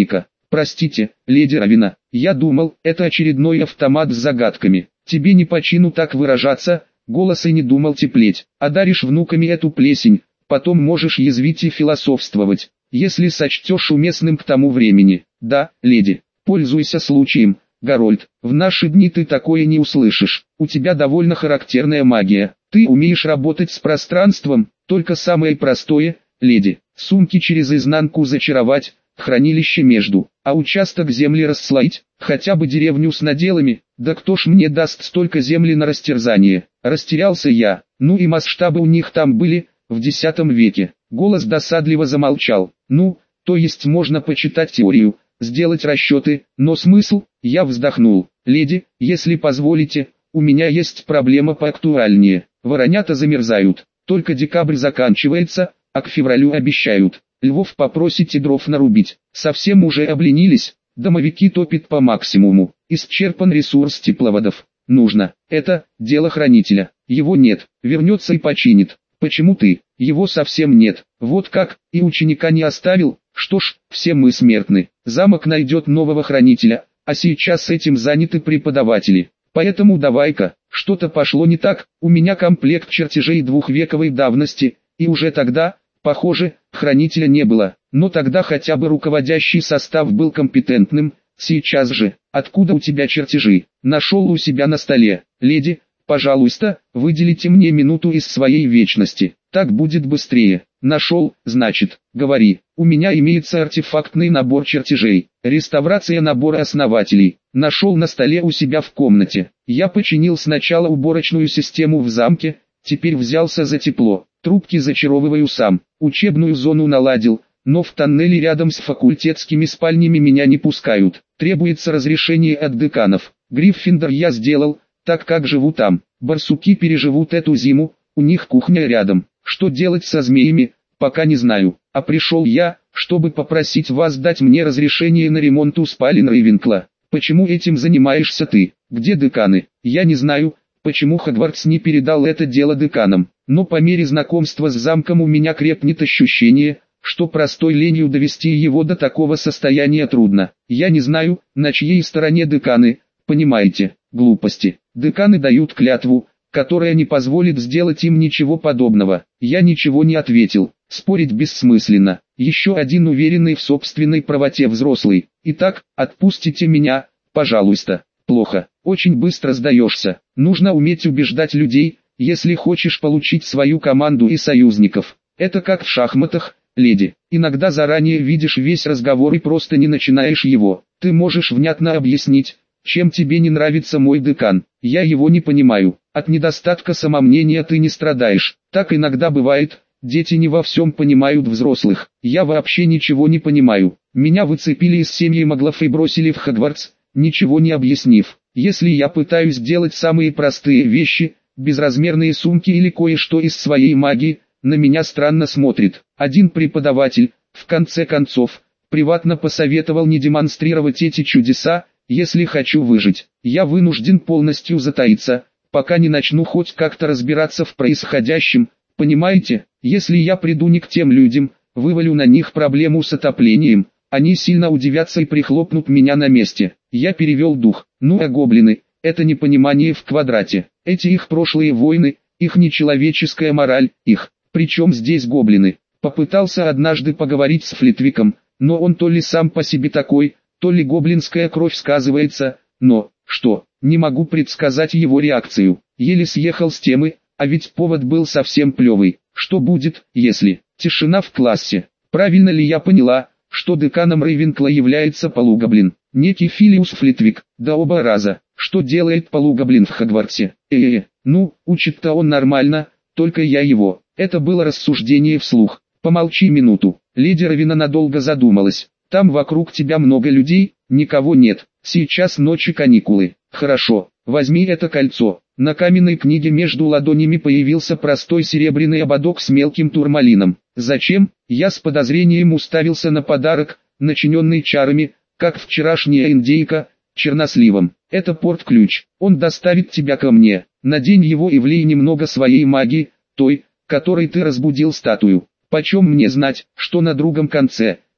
Простите, леди Равина, я думал, это очередной автомат с загадками. Тебе не по чину так выражаться, голос и не думал теплеть. Одаришь внуками эту плесень, потом можешь язвить и философствовать, если сочтешь уместным к тому времени. Да, леди, пользуйся случаем, Гарольд, в наши дни ты такое не услышишь. У тебя довольно характерная магия. Ты умеешь работать с пространством, только самое простое, леди. Сумки через изнанку зачаровать, хранилище между, а участок земли расслоить, хотя бы деревню с наделами, да кто ж мне даст столько земли на растерзание. Растерялся я, ну и масштабы у них там были, в десятом веке. Голос досадливо замолчал. Ну, то есть можно почитать теорию, сделать расчеты, но смысл, я вздохнул. Леди, если позволите, у меня есть проблема поактуальнее. Воронята замерзают, только декабрь заканчивается, а к февралю обещают. Львов попросите дров нарубить. Совсем уже обленились, домовики топят по максимуму. Исчерпан ресурс тепловодов. Нужно, это, дело хранителя. Его нет, вернется и починит. Почему ты? Его совсем нет. Вот как, и ученика не оставил? Что ж, все мы смертны. Замок найдет нового хранителя, а сейчас этим заняты преподаватели. Поэтому давай-ка, что-то пошло не так, у меня комплект чертежей двухвековой давности, и уже тогда, похоже, хранителя не было. Но тогда хотя бы руководящий состав был компетентным. Сейчас же, откуда у тебя чертежи? Нашел у себя на столе. Леди, пожалуйста, выделите мне минуту из своей вечности. Так будет быстрее. Нашел, значит, говори. У меня имеется артефактный набор чертежей. Реставрация набора основателей. Нашел на столе у себя в комнате. Я починил сначала уборочную систему в замке, теперь взялся за тепло. Трубки зачаровываю сам. Учебную зону наладил, но в тоннеле рядом с факультетскими спальнями меня не пускают. Требуется разрешение от деканов. Гриффиндор я сделал, так как живу там. Барсуки переживут эту зиму, у них кухня рядом. Что делать со змеями, пока не знаю. А пришел я, чтобы попросить вас дать мне разрешение на ремонт у спален Рейвенкла. Почему этим занимаешься ты? Где деканы? Я не знаю, почему Хогвартс не передал это дело деканам. Но по мере знакомства с замком у меня крепнет ощущение, что простой ленью довести его до такого состояния трудно. Я не знаю, на чьей стороне деканы, понимаете, глупости. Деканы дают клятву, которая не позволит сделать им ничего подобного. Я ничего не ответил, спорить бессмысленно. Еще один уверенный в собственной правоте взрослый. Итак, отпустите меня, пожалуйста. Плохо, очень быстро сдаешься. Нужно уметь убеждать людей, если хочешь получить свою команду и союзников. Это как в шахматах, леди. Иногда заранее видишь весь разговор и просто не начинаешь его. Ты можешь внятно объяснить, чем тебе не нравится мой декан. Я его не понимаю. От недостатка самомнения ты не страдаешь. Так иногда бывает, дети не во всем понимают взрослых. Я вообще ничего не понимаю. Меня выцепили из семьи маглов и бросили в Хогвартс, ничего не объяснив. Если я пытаюсь делать самые простые вещи, безразмерные сумки или кое-что из своей магии, на меня странно смотрит. Один преподаватель, в конце концов, приватно посоветовал не демонстрировать эти чудеса, если хочу выжить. Я вынужден полностью затаиться, пока не начну хоть как-то разбираться в происходящем, понимаете? Если я приду не к тем людям, вывалю на них проблему с отоплением, они сильно удивятся и прихлопнут меня на месте. Я перевел дух. Ну а гоблины, это непонимание в квадрате. Эти их прошлые войны, их нечеловеческая мораль, их. Причем здесь гоблины? Попытался однажды поговорить с Флитвиком, но он то ли сам по себе такой, то ли гоблинская кровь сказывается, но, что, не могу предсказать его реакцию. Еле съехал с темы, а ведь повод был совсем плевый. Что будет, если... Тишина в классе. Правильно ли я поняла, что деканом Рейвенкла является полугоблин? Некий Филиус Флитвик, да оба раза. Что делает полугоблин в Хогвартсе? Э-э, ну, учит-то он нормально, только я его. Это было рассуждение вслух. Помолчи минуту. Леди Равина надолго задумалась. Там вокруг тебя много людей, никого нет. Сейчас ночь и каникулы. Хорошо, возьми это кольцо. На каменной книге между ладонями появился простой серебряный ободок с мелким турмалином. Зачем? Я с подозрением уставился на подарок, начиненный чарами, как вчерашняя индейка, черносливом. Это порт-ключ. Он доставит тебя ко мне. Надень его и влей немного своей магии, той, которой ты разбудил статую. Почем мне знать, что на другом конце,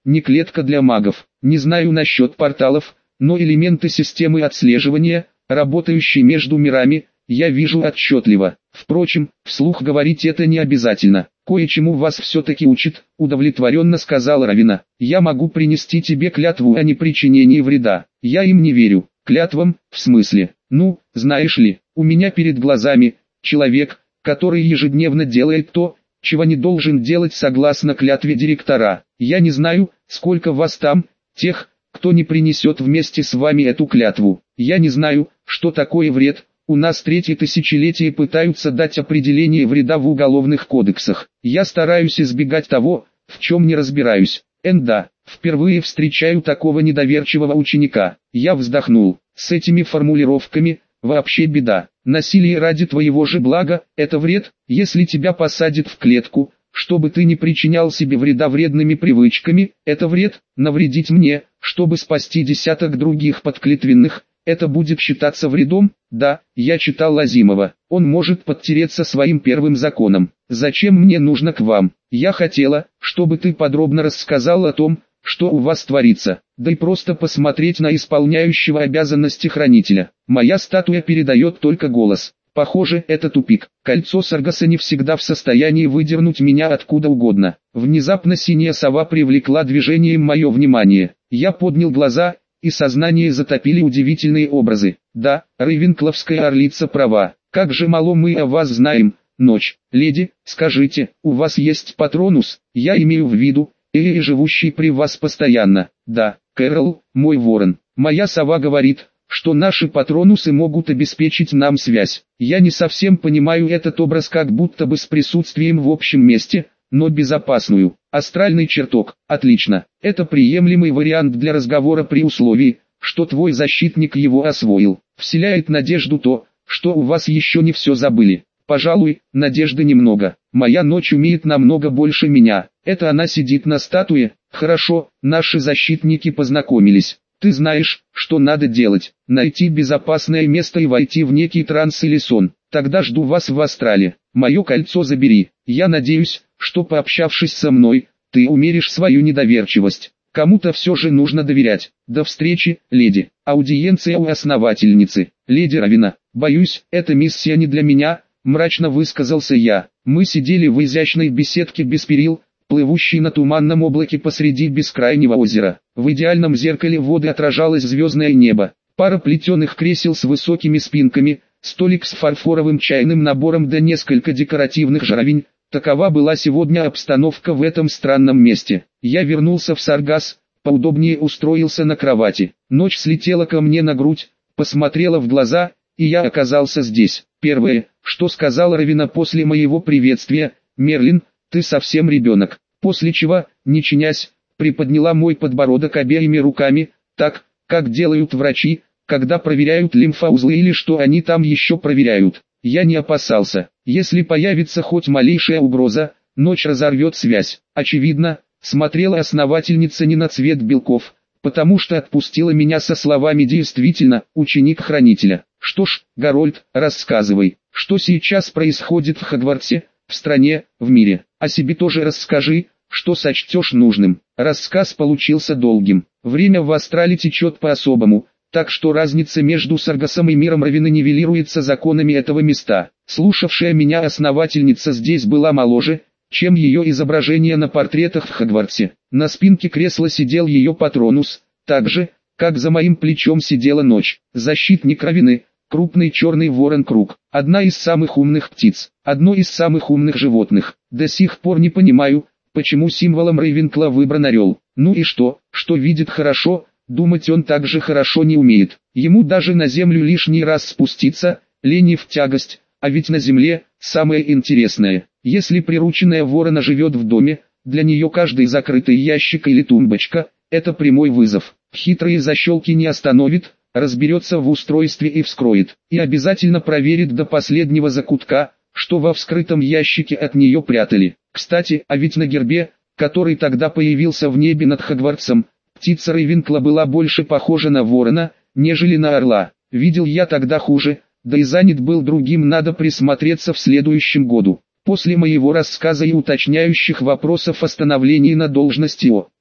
не клетка для магов. Не знаю насчет порталов, но элементы системы отслеживания, работающие между мирами, я вижу отчетливо. Впрочем, вслух говорить это не обязательно. Кое-чему вас все-таки учит, удовлетворенно сказал Равина. Я могу принести тебе клятву о непричинении вреда. Я им не верю. Клятвам, в смысле? Ну, знаешь ли, у меня перед глазами человек, который ежедневно делает то, чего не должен делать согласно клятве директора. Я не знаю, сколько вас там, тех, кто не принесет вместе с вами эту клятву. Я не знаю, что такое вред. У нас третье тысячелетие пытаются дать определение вреда в уголовных кодексах. Я стараюсь избегать того, в чем не разбираюсь. Энда, впервые встречаю такого недоверчивого ученика. Я вздохнул. С этими формулировками вообще беда. Насилие ради твоего же блага – это вред, если тебя посадят в клетку, чтобы ты не причинял себе вреда вредными привычками, это вред, навредить мне, чтобы спасти десяток других подклетвенных, это будет считаться вредом. Да, я читал Лазимова, он может подтереться своим первым законом. Зачем мне нужно к вам? Я хотела, чтобы ты подробно рассказал о том, что у вас творится, да и просто посмотреть на исполняющего обязанности хранителя. Моя статуя передает только голос. Похоже, это тупик. Кольцо Саргаса не всегда в состоянии выдернуть меня откуда угодно. Внезапно синяя сова привлекла движением мое внимание. Я поднял глаза, и сознание затопили удивительные образы. Да, рейвенкловская орлица права. Как же мало мы о вас знаем. Ночь. Леди, скажите, у вас есть патронус? Я имею в виду, Эи, живущий при вас постоянно. Да, Кэрол, мой ворон. Моя сова говорит, что наши патронусы могут обеспечить нам связь. Я не совсем понимаю этот образ, как будто бы с присутствием в общем месте, но безопасную. Астральный чертог. Отлично. Это приемлемый вариант для разговора при условии, что твой защитник его освоил. Вселяет надежду то, что у вас еще не все забыли. Пожалуй, надежды немного. Моя ночь умеет намного больше меня. Это она сидит на статуе. Хорошо, наши защитники познакомились. Ты знаешь, что надо делать. Найти безопасное место и войти в некий транс или сон. Тогда жду вас в астрале. Мое кольцо забери. Я надеюсь, что пообщавшись со мной, ты умеришь свою недоверчивость. Кому-то все же нужно доверять. До встречи, леди. Аудиенция у основательницы. Леди Равина. Боюсь, эта миссия не для меня. Мрачно высказался я. Мы сидели в изящной беседке без перил, плывущей на туманном облаке посреди бескрайнего озера. В идеальном зеркале воды отражалось звездное небо. Пара плетеных кресел с высокими спинками, столик с фарфоровым чайным набором да несколько декоративных жаровень. Такова была сегодня обстановка в этом странном месте. Я вернулся в Саргас, поудобнее устроился на кровати. Ночь слетела ко мне на грудь, посмотрела в глаза, и я оказался здесь. Первое, что сказал Равина после моего приветствия: «Мерлин, ты совсем ребенок». После чего, не чинясь, приподняла мой подбородок обеими руками, так, как делают врачи, когда проверяют лимфоузлы или что они там еще проверяют. Я не опасался. Если появится хоть малейшая угроза, ночь разорвет связь. Очевидно, смотрела основательница не на цвет белков, потому что отпустила меня со словами «действительно, ученик хранителя». Что ж, Гарольд, рассказывай, что сейчас происходит в Хогвартсе, в стране, в мире. О себе тоже расскажи, что сочтешь нужным. Рассказ получился долгим. Время в астрале течет по-особому, так что разница между Саргасом и миром Равины нивелируется законами этого места. Слушавшая меня основательница здесь была моложе, чем ее изображение на портретах в Хогвартсе. На спинке кресла сидел ее патронус, так же, как за моим плечом сидела Ночь. Защитник Равины, крупный черный ворон-круг, одна из самых умных птиц, одно из самых умных животных. До сих пор не понимаю, почему символом Рейвенкла выбран орел. Ну и что, что видит хорошо, думать он так же хорошо не умеет. Ему даже на землю лишний раз спуститься, лень в тягость, а ведь на земле, самое интересное, если прирученная ворона живет в доме, для нее каждый закрытый ящик или тумбочка – это прямой вызов. Хитрые защелки не остановит, разберется в устройстве и вскроет, и обязательно проверит до последнего закутка, что во вскрытом ящике от нее прятали. Кстати, а ведь на гербе, который тогда появился в небе над Хогвартсом, птица Рейвенкла была больше похожа на ворона, нежели на орла. Видел я тогда хуже, да и занят был другим, надо присмотреться в следующем году. После моего рассказа и уточняющих вопросов о становлении на должности О.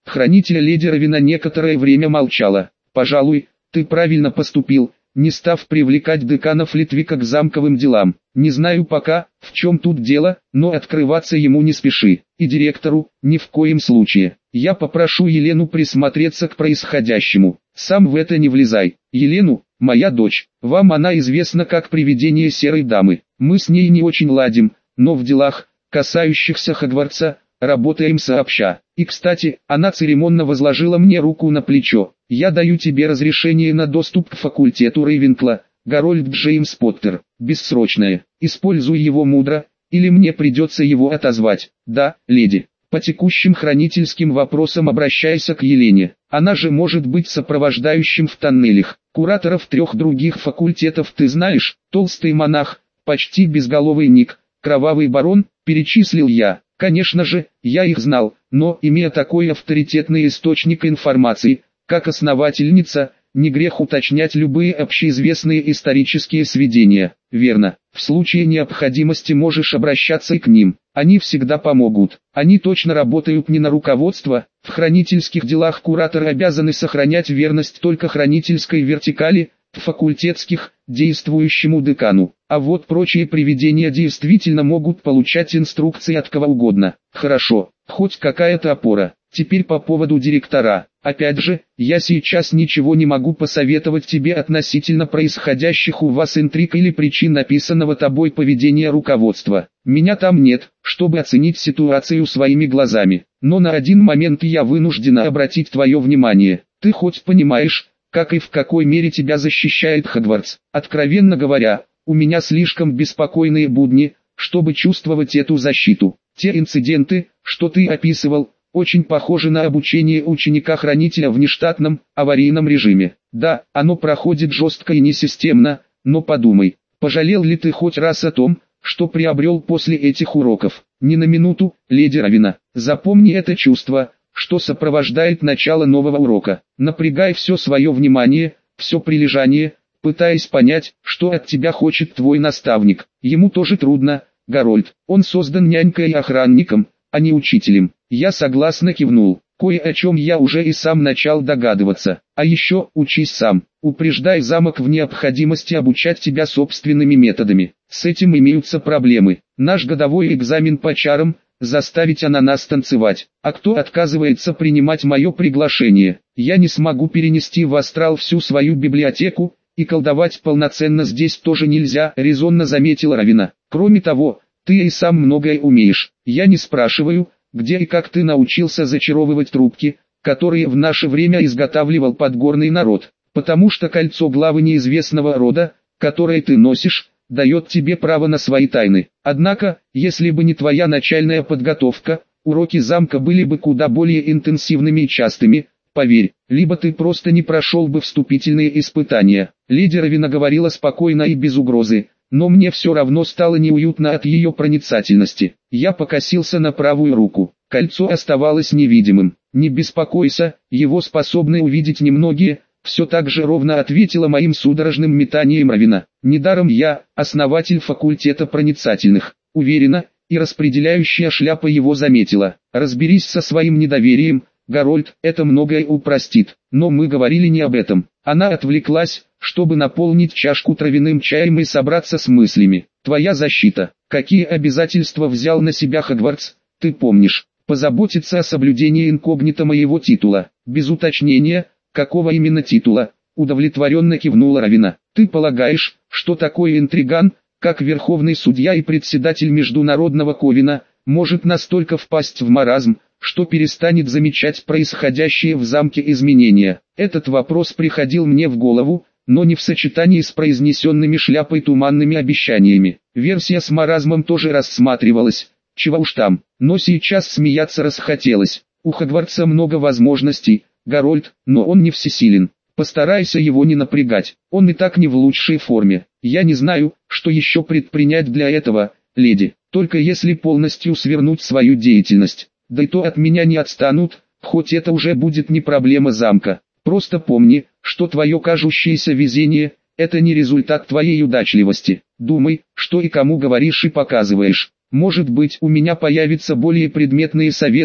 Хранитель леди Равина некоторое время молчала. «Пожалуй, ты правильно поступил, не став привлекать декана Флитвика к замковым делам. Не знаю пока, в чем тут дело, но открываться ему не спеши. И директору, ни в коем случае. Я попрошу Елену присмотреться к происходящему. Сам в это не влезай. Елену, моя дочь, вам она известна как привидение серой дамы. Мы с ней не очень ладим, но в делах, касающихся Хогвартса, работаем сообща. И кстати, она церемонно возложила мне руку на плечо. Я даю тебе разрешение на доступ к факультету Рейвенкла, Гарольд Джеймс Поттер. Бессрочное. Используй его мудро, или мне придется его отозвать. Да, леди. По текущим хранительским вопросам обращайся к Елене. Она же может быть сопровождающим в тоннелях. Кураторов трех других факультетов ты знаешь? Толстый монах, почти безголовый Ник, кровавый барон, перечислил я. Конечно же, я их знал, но, имея такой авторитетный источник информации, как основательница, не грех уточнять любые общеизвестные исторические сведения. Верно, в случае необходимости можешь обращаться и к ним, они всегда помогут. Они точно работают не на руководство, в хранительских делах кураторы обязаны сохранять верность только хранительской вертикали, в факультетских – действующему декану, а вот прочие привидения действительно могут получать инструкции от кого угодно. Хорошо, хоть какая-то опора. Теперь по поводу директора. Опять же, я сейчас ничего не могу посоветовать тебе относительно происходящих у вас интриг или причин написанного тобой поведения руководства. Меня там нет, чтобы оценить ситуацию своими глазами. Но на один момент я вынуждена обратить твое внимание. Ты хоть понимаешь, как и в какой мере тебя защищает Хогвартс? Откровенно говоря, у меня слишком беспокойные будни, чтобы чувствовать эту защиту. Те инциденты, что ты описывал, очень похоже на обучение ученика-хранителя в нештатном, аварийном режиме. Да, оно проходит жестко и несистемно, но подумай, пожалел ли ты хоть раз о том, что приобрел после этих уроков? Ни на минуту, леди Равина. Запомни это чувство, что сопровождает начало нового урока. Напрягай все свое внимание, все прилежание, пытаясь понять, что от тебя хочет твой наставник. Ему тоже трудно, Гарольд. Он создан нянькой и охранником, а не учителем. Я согласно кивнул. Кое о чем я уже и сам начал догадываться. А еще, учись сам. Упреждай замок в необходимости обучать тебя собственными методами. С этим имеются проблемы. Наш годовой экзамен по чарам, заставить ананас танцевать. А кто отказывается принимать мое приглашение? Я не смогу перенести в астрал всю свою библиотеку, и колдовать полноценно здесь тоже нельзя, резонно заметила Равина. Кроме того, ты и сам многое умеешь. Я не спрашиваю, где и как ты научился зачаровывать трубки, которые в наше время изготавливал подгорный народ, потому что кольцо главы неизвестного рода, которое ты носишь, дает тебе право на свои тайны. Однако, если бы не твоя начальная подготовка, уроки замка были бы куда более интенсивными и частыми, поверь, либо ты просто не прошел бы вступительные испытания. Леди Равина говорила спокойно и без угрозы, но мне все равно стало неуютно от ее проницательности. Я покосился на правую руку. Кольцо оставалось невидимым. «Не беспокойся, его способны увидеть немногие», все так же ровно ответила моим судорожным метанием Равина. «Недаром я, основатель факультета проницательных, уверена, и распределяющая шляпа его заметила. Разберись со своим недоверием, Гарольд, это многое упростит, но мы говорили не об этом». Она отвлеклась, чтобы наполнить чашку травяным чаем и собраться с мыслями. «Твоя защита. Какие обязательства взял на себя Хогвартс, ты помнишь? Позаботиться о соблюдении инкогнито моего титула». Без уточнения, какого именно титула, удовлетворенно кивнула Равина. «Ты полагаешь, что такой интриган, как верховный судья и председатель Международного Ковина, может настолько впасть в маразм, что перестанет замечать происходящие в замке изменения?» Этот вопрос приходил мне в голову, но не в сочетании с произнесенными шляпой туманными обещаниями. Версия с маразмом тоже рассматривалась, чего уж там, но сейчас смеяться расхотелось. У Хогвартса много возможностей, Гарольд, но он не всесилен. Постарайся его не напрягать, он и так не в лучшей форме. Я не знаю, что еще предпринять для этого, леди, только если полностью свернуть свою деятельность. Да и то от меня не отстанут, хоть это уже будет не проблема замка. Просто помни, что твое кажущееся везение – это не результат твоей удачливости. Думай, что и кому говоришь и показываешь. Может быть, у меня появятся более предметные советы,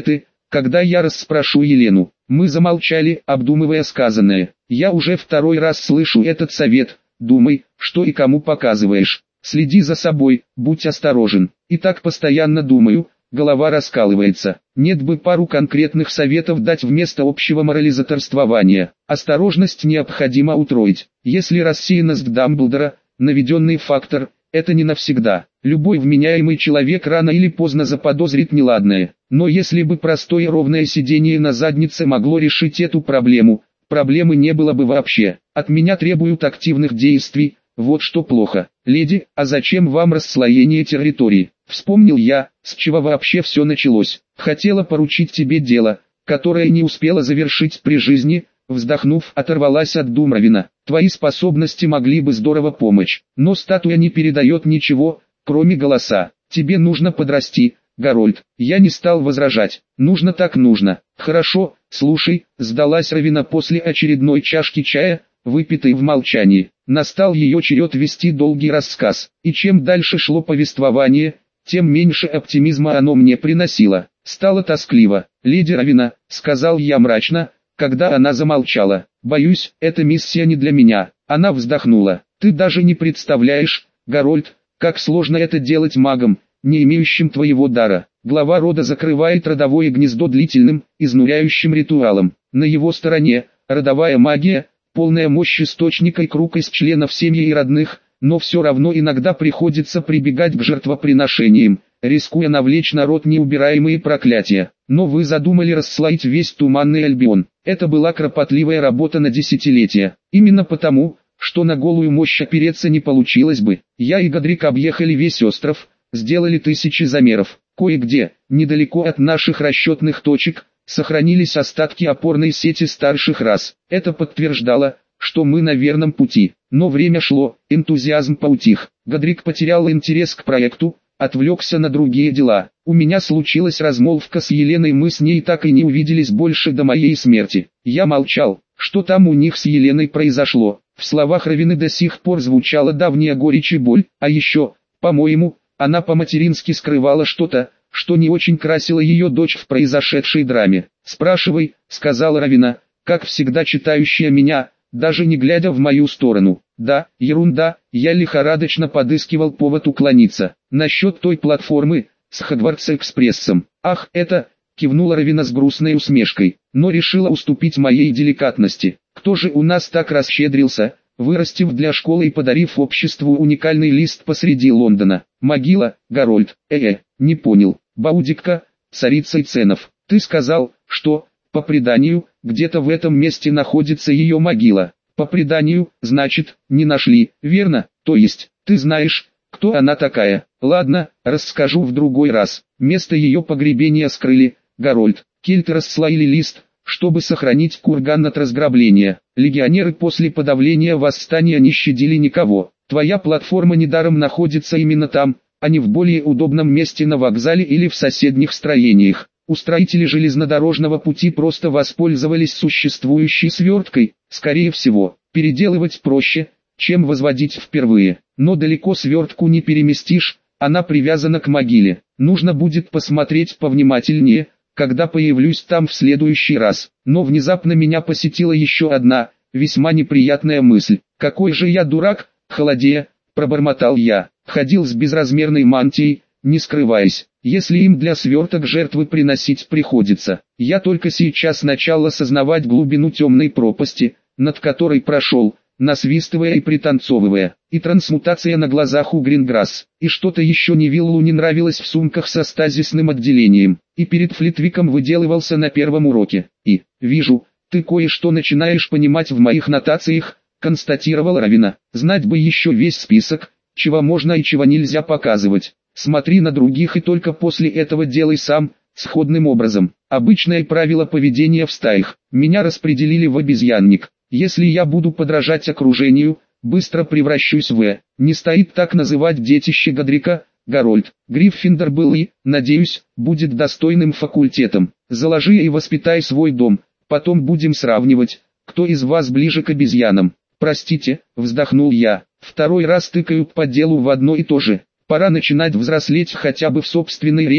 когда я расспрошу Елену. Мы замолчали, обдумывая сказанное. Я уже второй раз слышу этот совет. Думай, что и кому показываешь. Следи за собой, будь осторожен. И так постоянно думаю, голова раскалывается. Нет бы пару конкретных советов дать вместо общего морализаторствования. Осторожность необходимо утроить. Если рассеянность Дамблдора, наведенный фактор, это не навсегда. Любой вменяемый человек рано или поздно заподозрит неладное. Но если бы простое ровное сидение на заднице могло решить эту проблему, проблемы не было бы вообще. От меня требуют активных действий, вот что плохо. Леди, а зачем вам расслоение территории? Вспомнил я, с чего вообще все началось. Хотела поручить тебе дело, которое не успела завершить при жизни. Вздохнув, оторвалась от Думравина. Твои способности могли бы здорово помочь, но статуя не передает ничего, кроме голоса. Тебе нужно подрасти, Гарольд. Я не стал возражать. Нужно так нужно. Хорошо, слушай, сдалась Равина после очередной чашки чая, выпитой в молчании. Настал ее черед вести долгий рассказ, и чем дальше шло повествование, тем меньше оптимизма оно мне приносило. Стало тоскливо. «Леди Равина», — сказал я мрачно, когда она замолчала. «Боюсь, эта миссия не для меня». Она вздохнула. «Ты даже не представляешь, Гарольд, как сложно это делать магом, не имеющим твоего дара. Глава рода закрывает родовое гнездо длительным, изнуряющим ритуалом. На его стороне родовая магия, полная мощь источника и круг из членов семьи и родных, но все равно иногда приходится прибегать к жертвоприношениям, рискуя навлечь на род неубираемые проклятия. Но вы задумали расслоить весь Туманный Альбион. Это была кропотливая работа на десятилетия. Именно потому, что на голую мощь опереться не получилось бы. Я и Годрик объехали весь остров, сделали тысячи замеров. Кое-где, недалеко от наших расчетных точек, сохранились остатки опорной сети старших рас. Это подтверждало, что мы на верном пути. Но время шло, энтузиазм поутих. Годрик потерял интерес к проекту, отвлекся на другие дела. У меня случилась размолвка с Еленой, мы с ней так и не увиделись больше до моей смерти. Я молчал. Что там у них с Еленой произошло? В словах Равины до сих пор звучала давняя горечь и боль, а еще, по-моему, она по-матерински скрывала что-то, что не очень красило ее дочь в произошедшей драме. «Спрашивай», — сказала Равина, как всегда читающая меня, даже не глядя в мою сторону. «Да, ерунда», я лихорадочно подыскивал повод уклониться. «Насчет той платформы, с Хогвартс-экспрессом». «Ах, это...» — кивнула Равина с грустной усмешкой, но решила уступить моей деликатности. «Кто же у нас так расщедрился, вырастив для школы и подарив обществу уникальный лист посреди Лондона? Могила, Гарольд». «Э-э, не понял. Баудикка, царица Иценов. Ты сказал, что, по преданию, где-то в этом месте находится ее могила». «По преданию, значит, не нашли, верно? То есть, ты знаешь, кто она такая?» «Ладно, расскажу в другой раз. Место ее погребения скрыли, Гарольд. Кельты расслоили лист, чтобы сохранить курган от разграбления. Легионеры после подавления восстания не щадили никого. Твоя платформа недаром находится именно там, а не в более удобном месте на вокзале или в соседних строениях. Устроители железнодорожного пути просто воспользовались существующей сверткой. Скорее всего, переделывать проще, чем возводить впервые. Но далеко свертку не переместишь, она привязана к могиле. Нужно будет посмотреть повнимательнее, когда появлюсь там в следующий раз». Но внезапно меня посетила еще одна, весьма неприятная мысль. «Какой же я дурак, холодея», — пробормотал я. Ходил с безразмерной мантией, не скрываясь. Если им для сверток жертвы приносить приходится. Я только сейчас начал осознавать глубину темной пропасти, над которой прошел, насвистывая и пританцовывая. И трансмутация на глазах у Гринграсс. И что-то еще Невиллу не нравилось в сумках со стазисным отделением. И перед Флитвиком выделывался на первом уроке. И, вижу, ты кое-что начинаешь понимать в моих нотациях, констатировал Равина. Знать бы еще весь список, чего можно и чего нельзя показывать. Смотри на других и только после этого делай сам, сходным образом. Обычное правило поведения в стаях. Меня распределили в обезьянник. Если я буду подражать окружению, быстро превращусь в... Не стоит так называть детище Годрика, Гарольд. Гриффиндор был и, надеюсь, будет достойным факультетом. Заложи и воспитай свой дом, потом будем сравнивать, кто из вас ближе к обезьянам. Простите, вздохнул я, второй раз тыкают по делу в одно и то же. Пора начинать взрослеть хотя бы в собственной речи,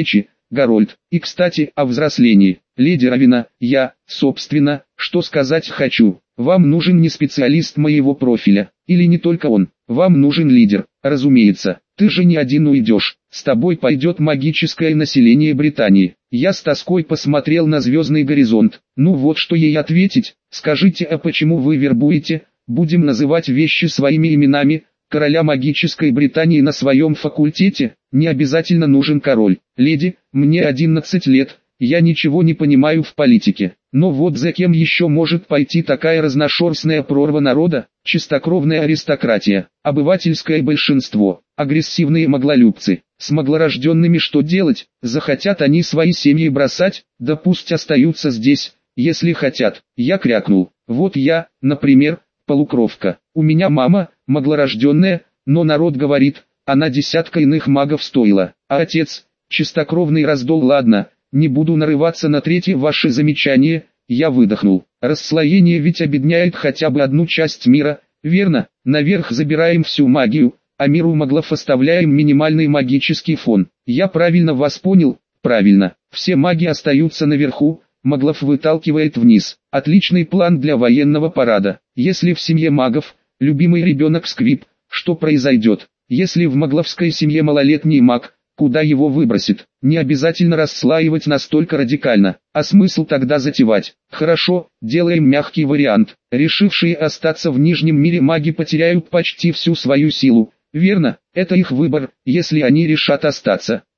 Гарольд. И кстати, о взрослении. Леди Равина, я, собственно, что сказать хочу. Вам нужен не специалист моего профиля, или не только он, вам нужен лидер, разумеется. Ты же не один уйдешь, с тобой пойдет магическое население Британии. Я с тоской посмотрел на звездный горизонт. Ну вот что ей ответить, скажите, а почему вы вербуете, будем называть вещи своими именами, короля магической Британии на своем факультете? Не обязательно нужен король. Леди, мне одиннадцать лет, я ничего не понимаю в политике. Но вот за кем еще может пойти такая разношерстная прорва народа? Чистокровная аристократия, обывательское большинство, агрессивные маглолюбцы. С маглорожденными что делать? Захотят они свои семьи бросать? Да пусть остаются здесь, если хотят. Я крякнул. Вот я, например, полукровка. У меня мама, маглорожденная, но народ говорит, она десятка иных магов стоила. А отец, чистокровный раздол. Ладно, не буду нарываться на третье ваше замечание. Я выдохнул. Расслоение ведь обедняет хотя бы одну часть мира, верно? Наверх забираем всю магию, а миру маглов оставляем минимальный магический фон. Я правильно вас понял? Правильно. Все маги остаются наверху, маглов выталкивает вниз. Отличный план для военного парада. Если в семье магов, любимый ребенок Сквиб, что произойдет? Если в магловской семье малолетний маг, куда его выбросит? Не обязательно расслаивать настолько радикально. А смысл тогда затевать? Хорошо, делаем мягкий вариант. Решившие остаться в Нижнем мире маги потеряют почти всю свою силу. Верно, это их выбор, если они решат остаться.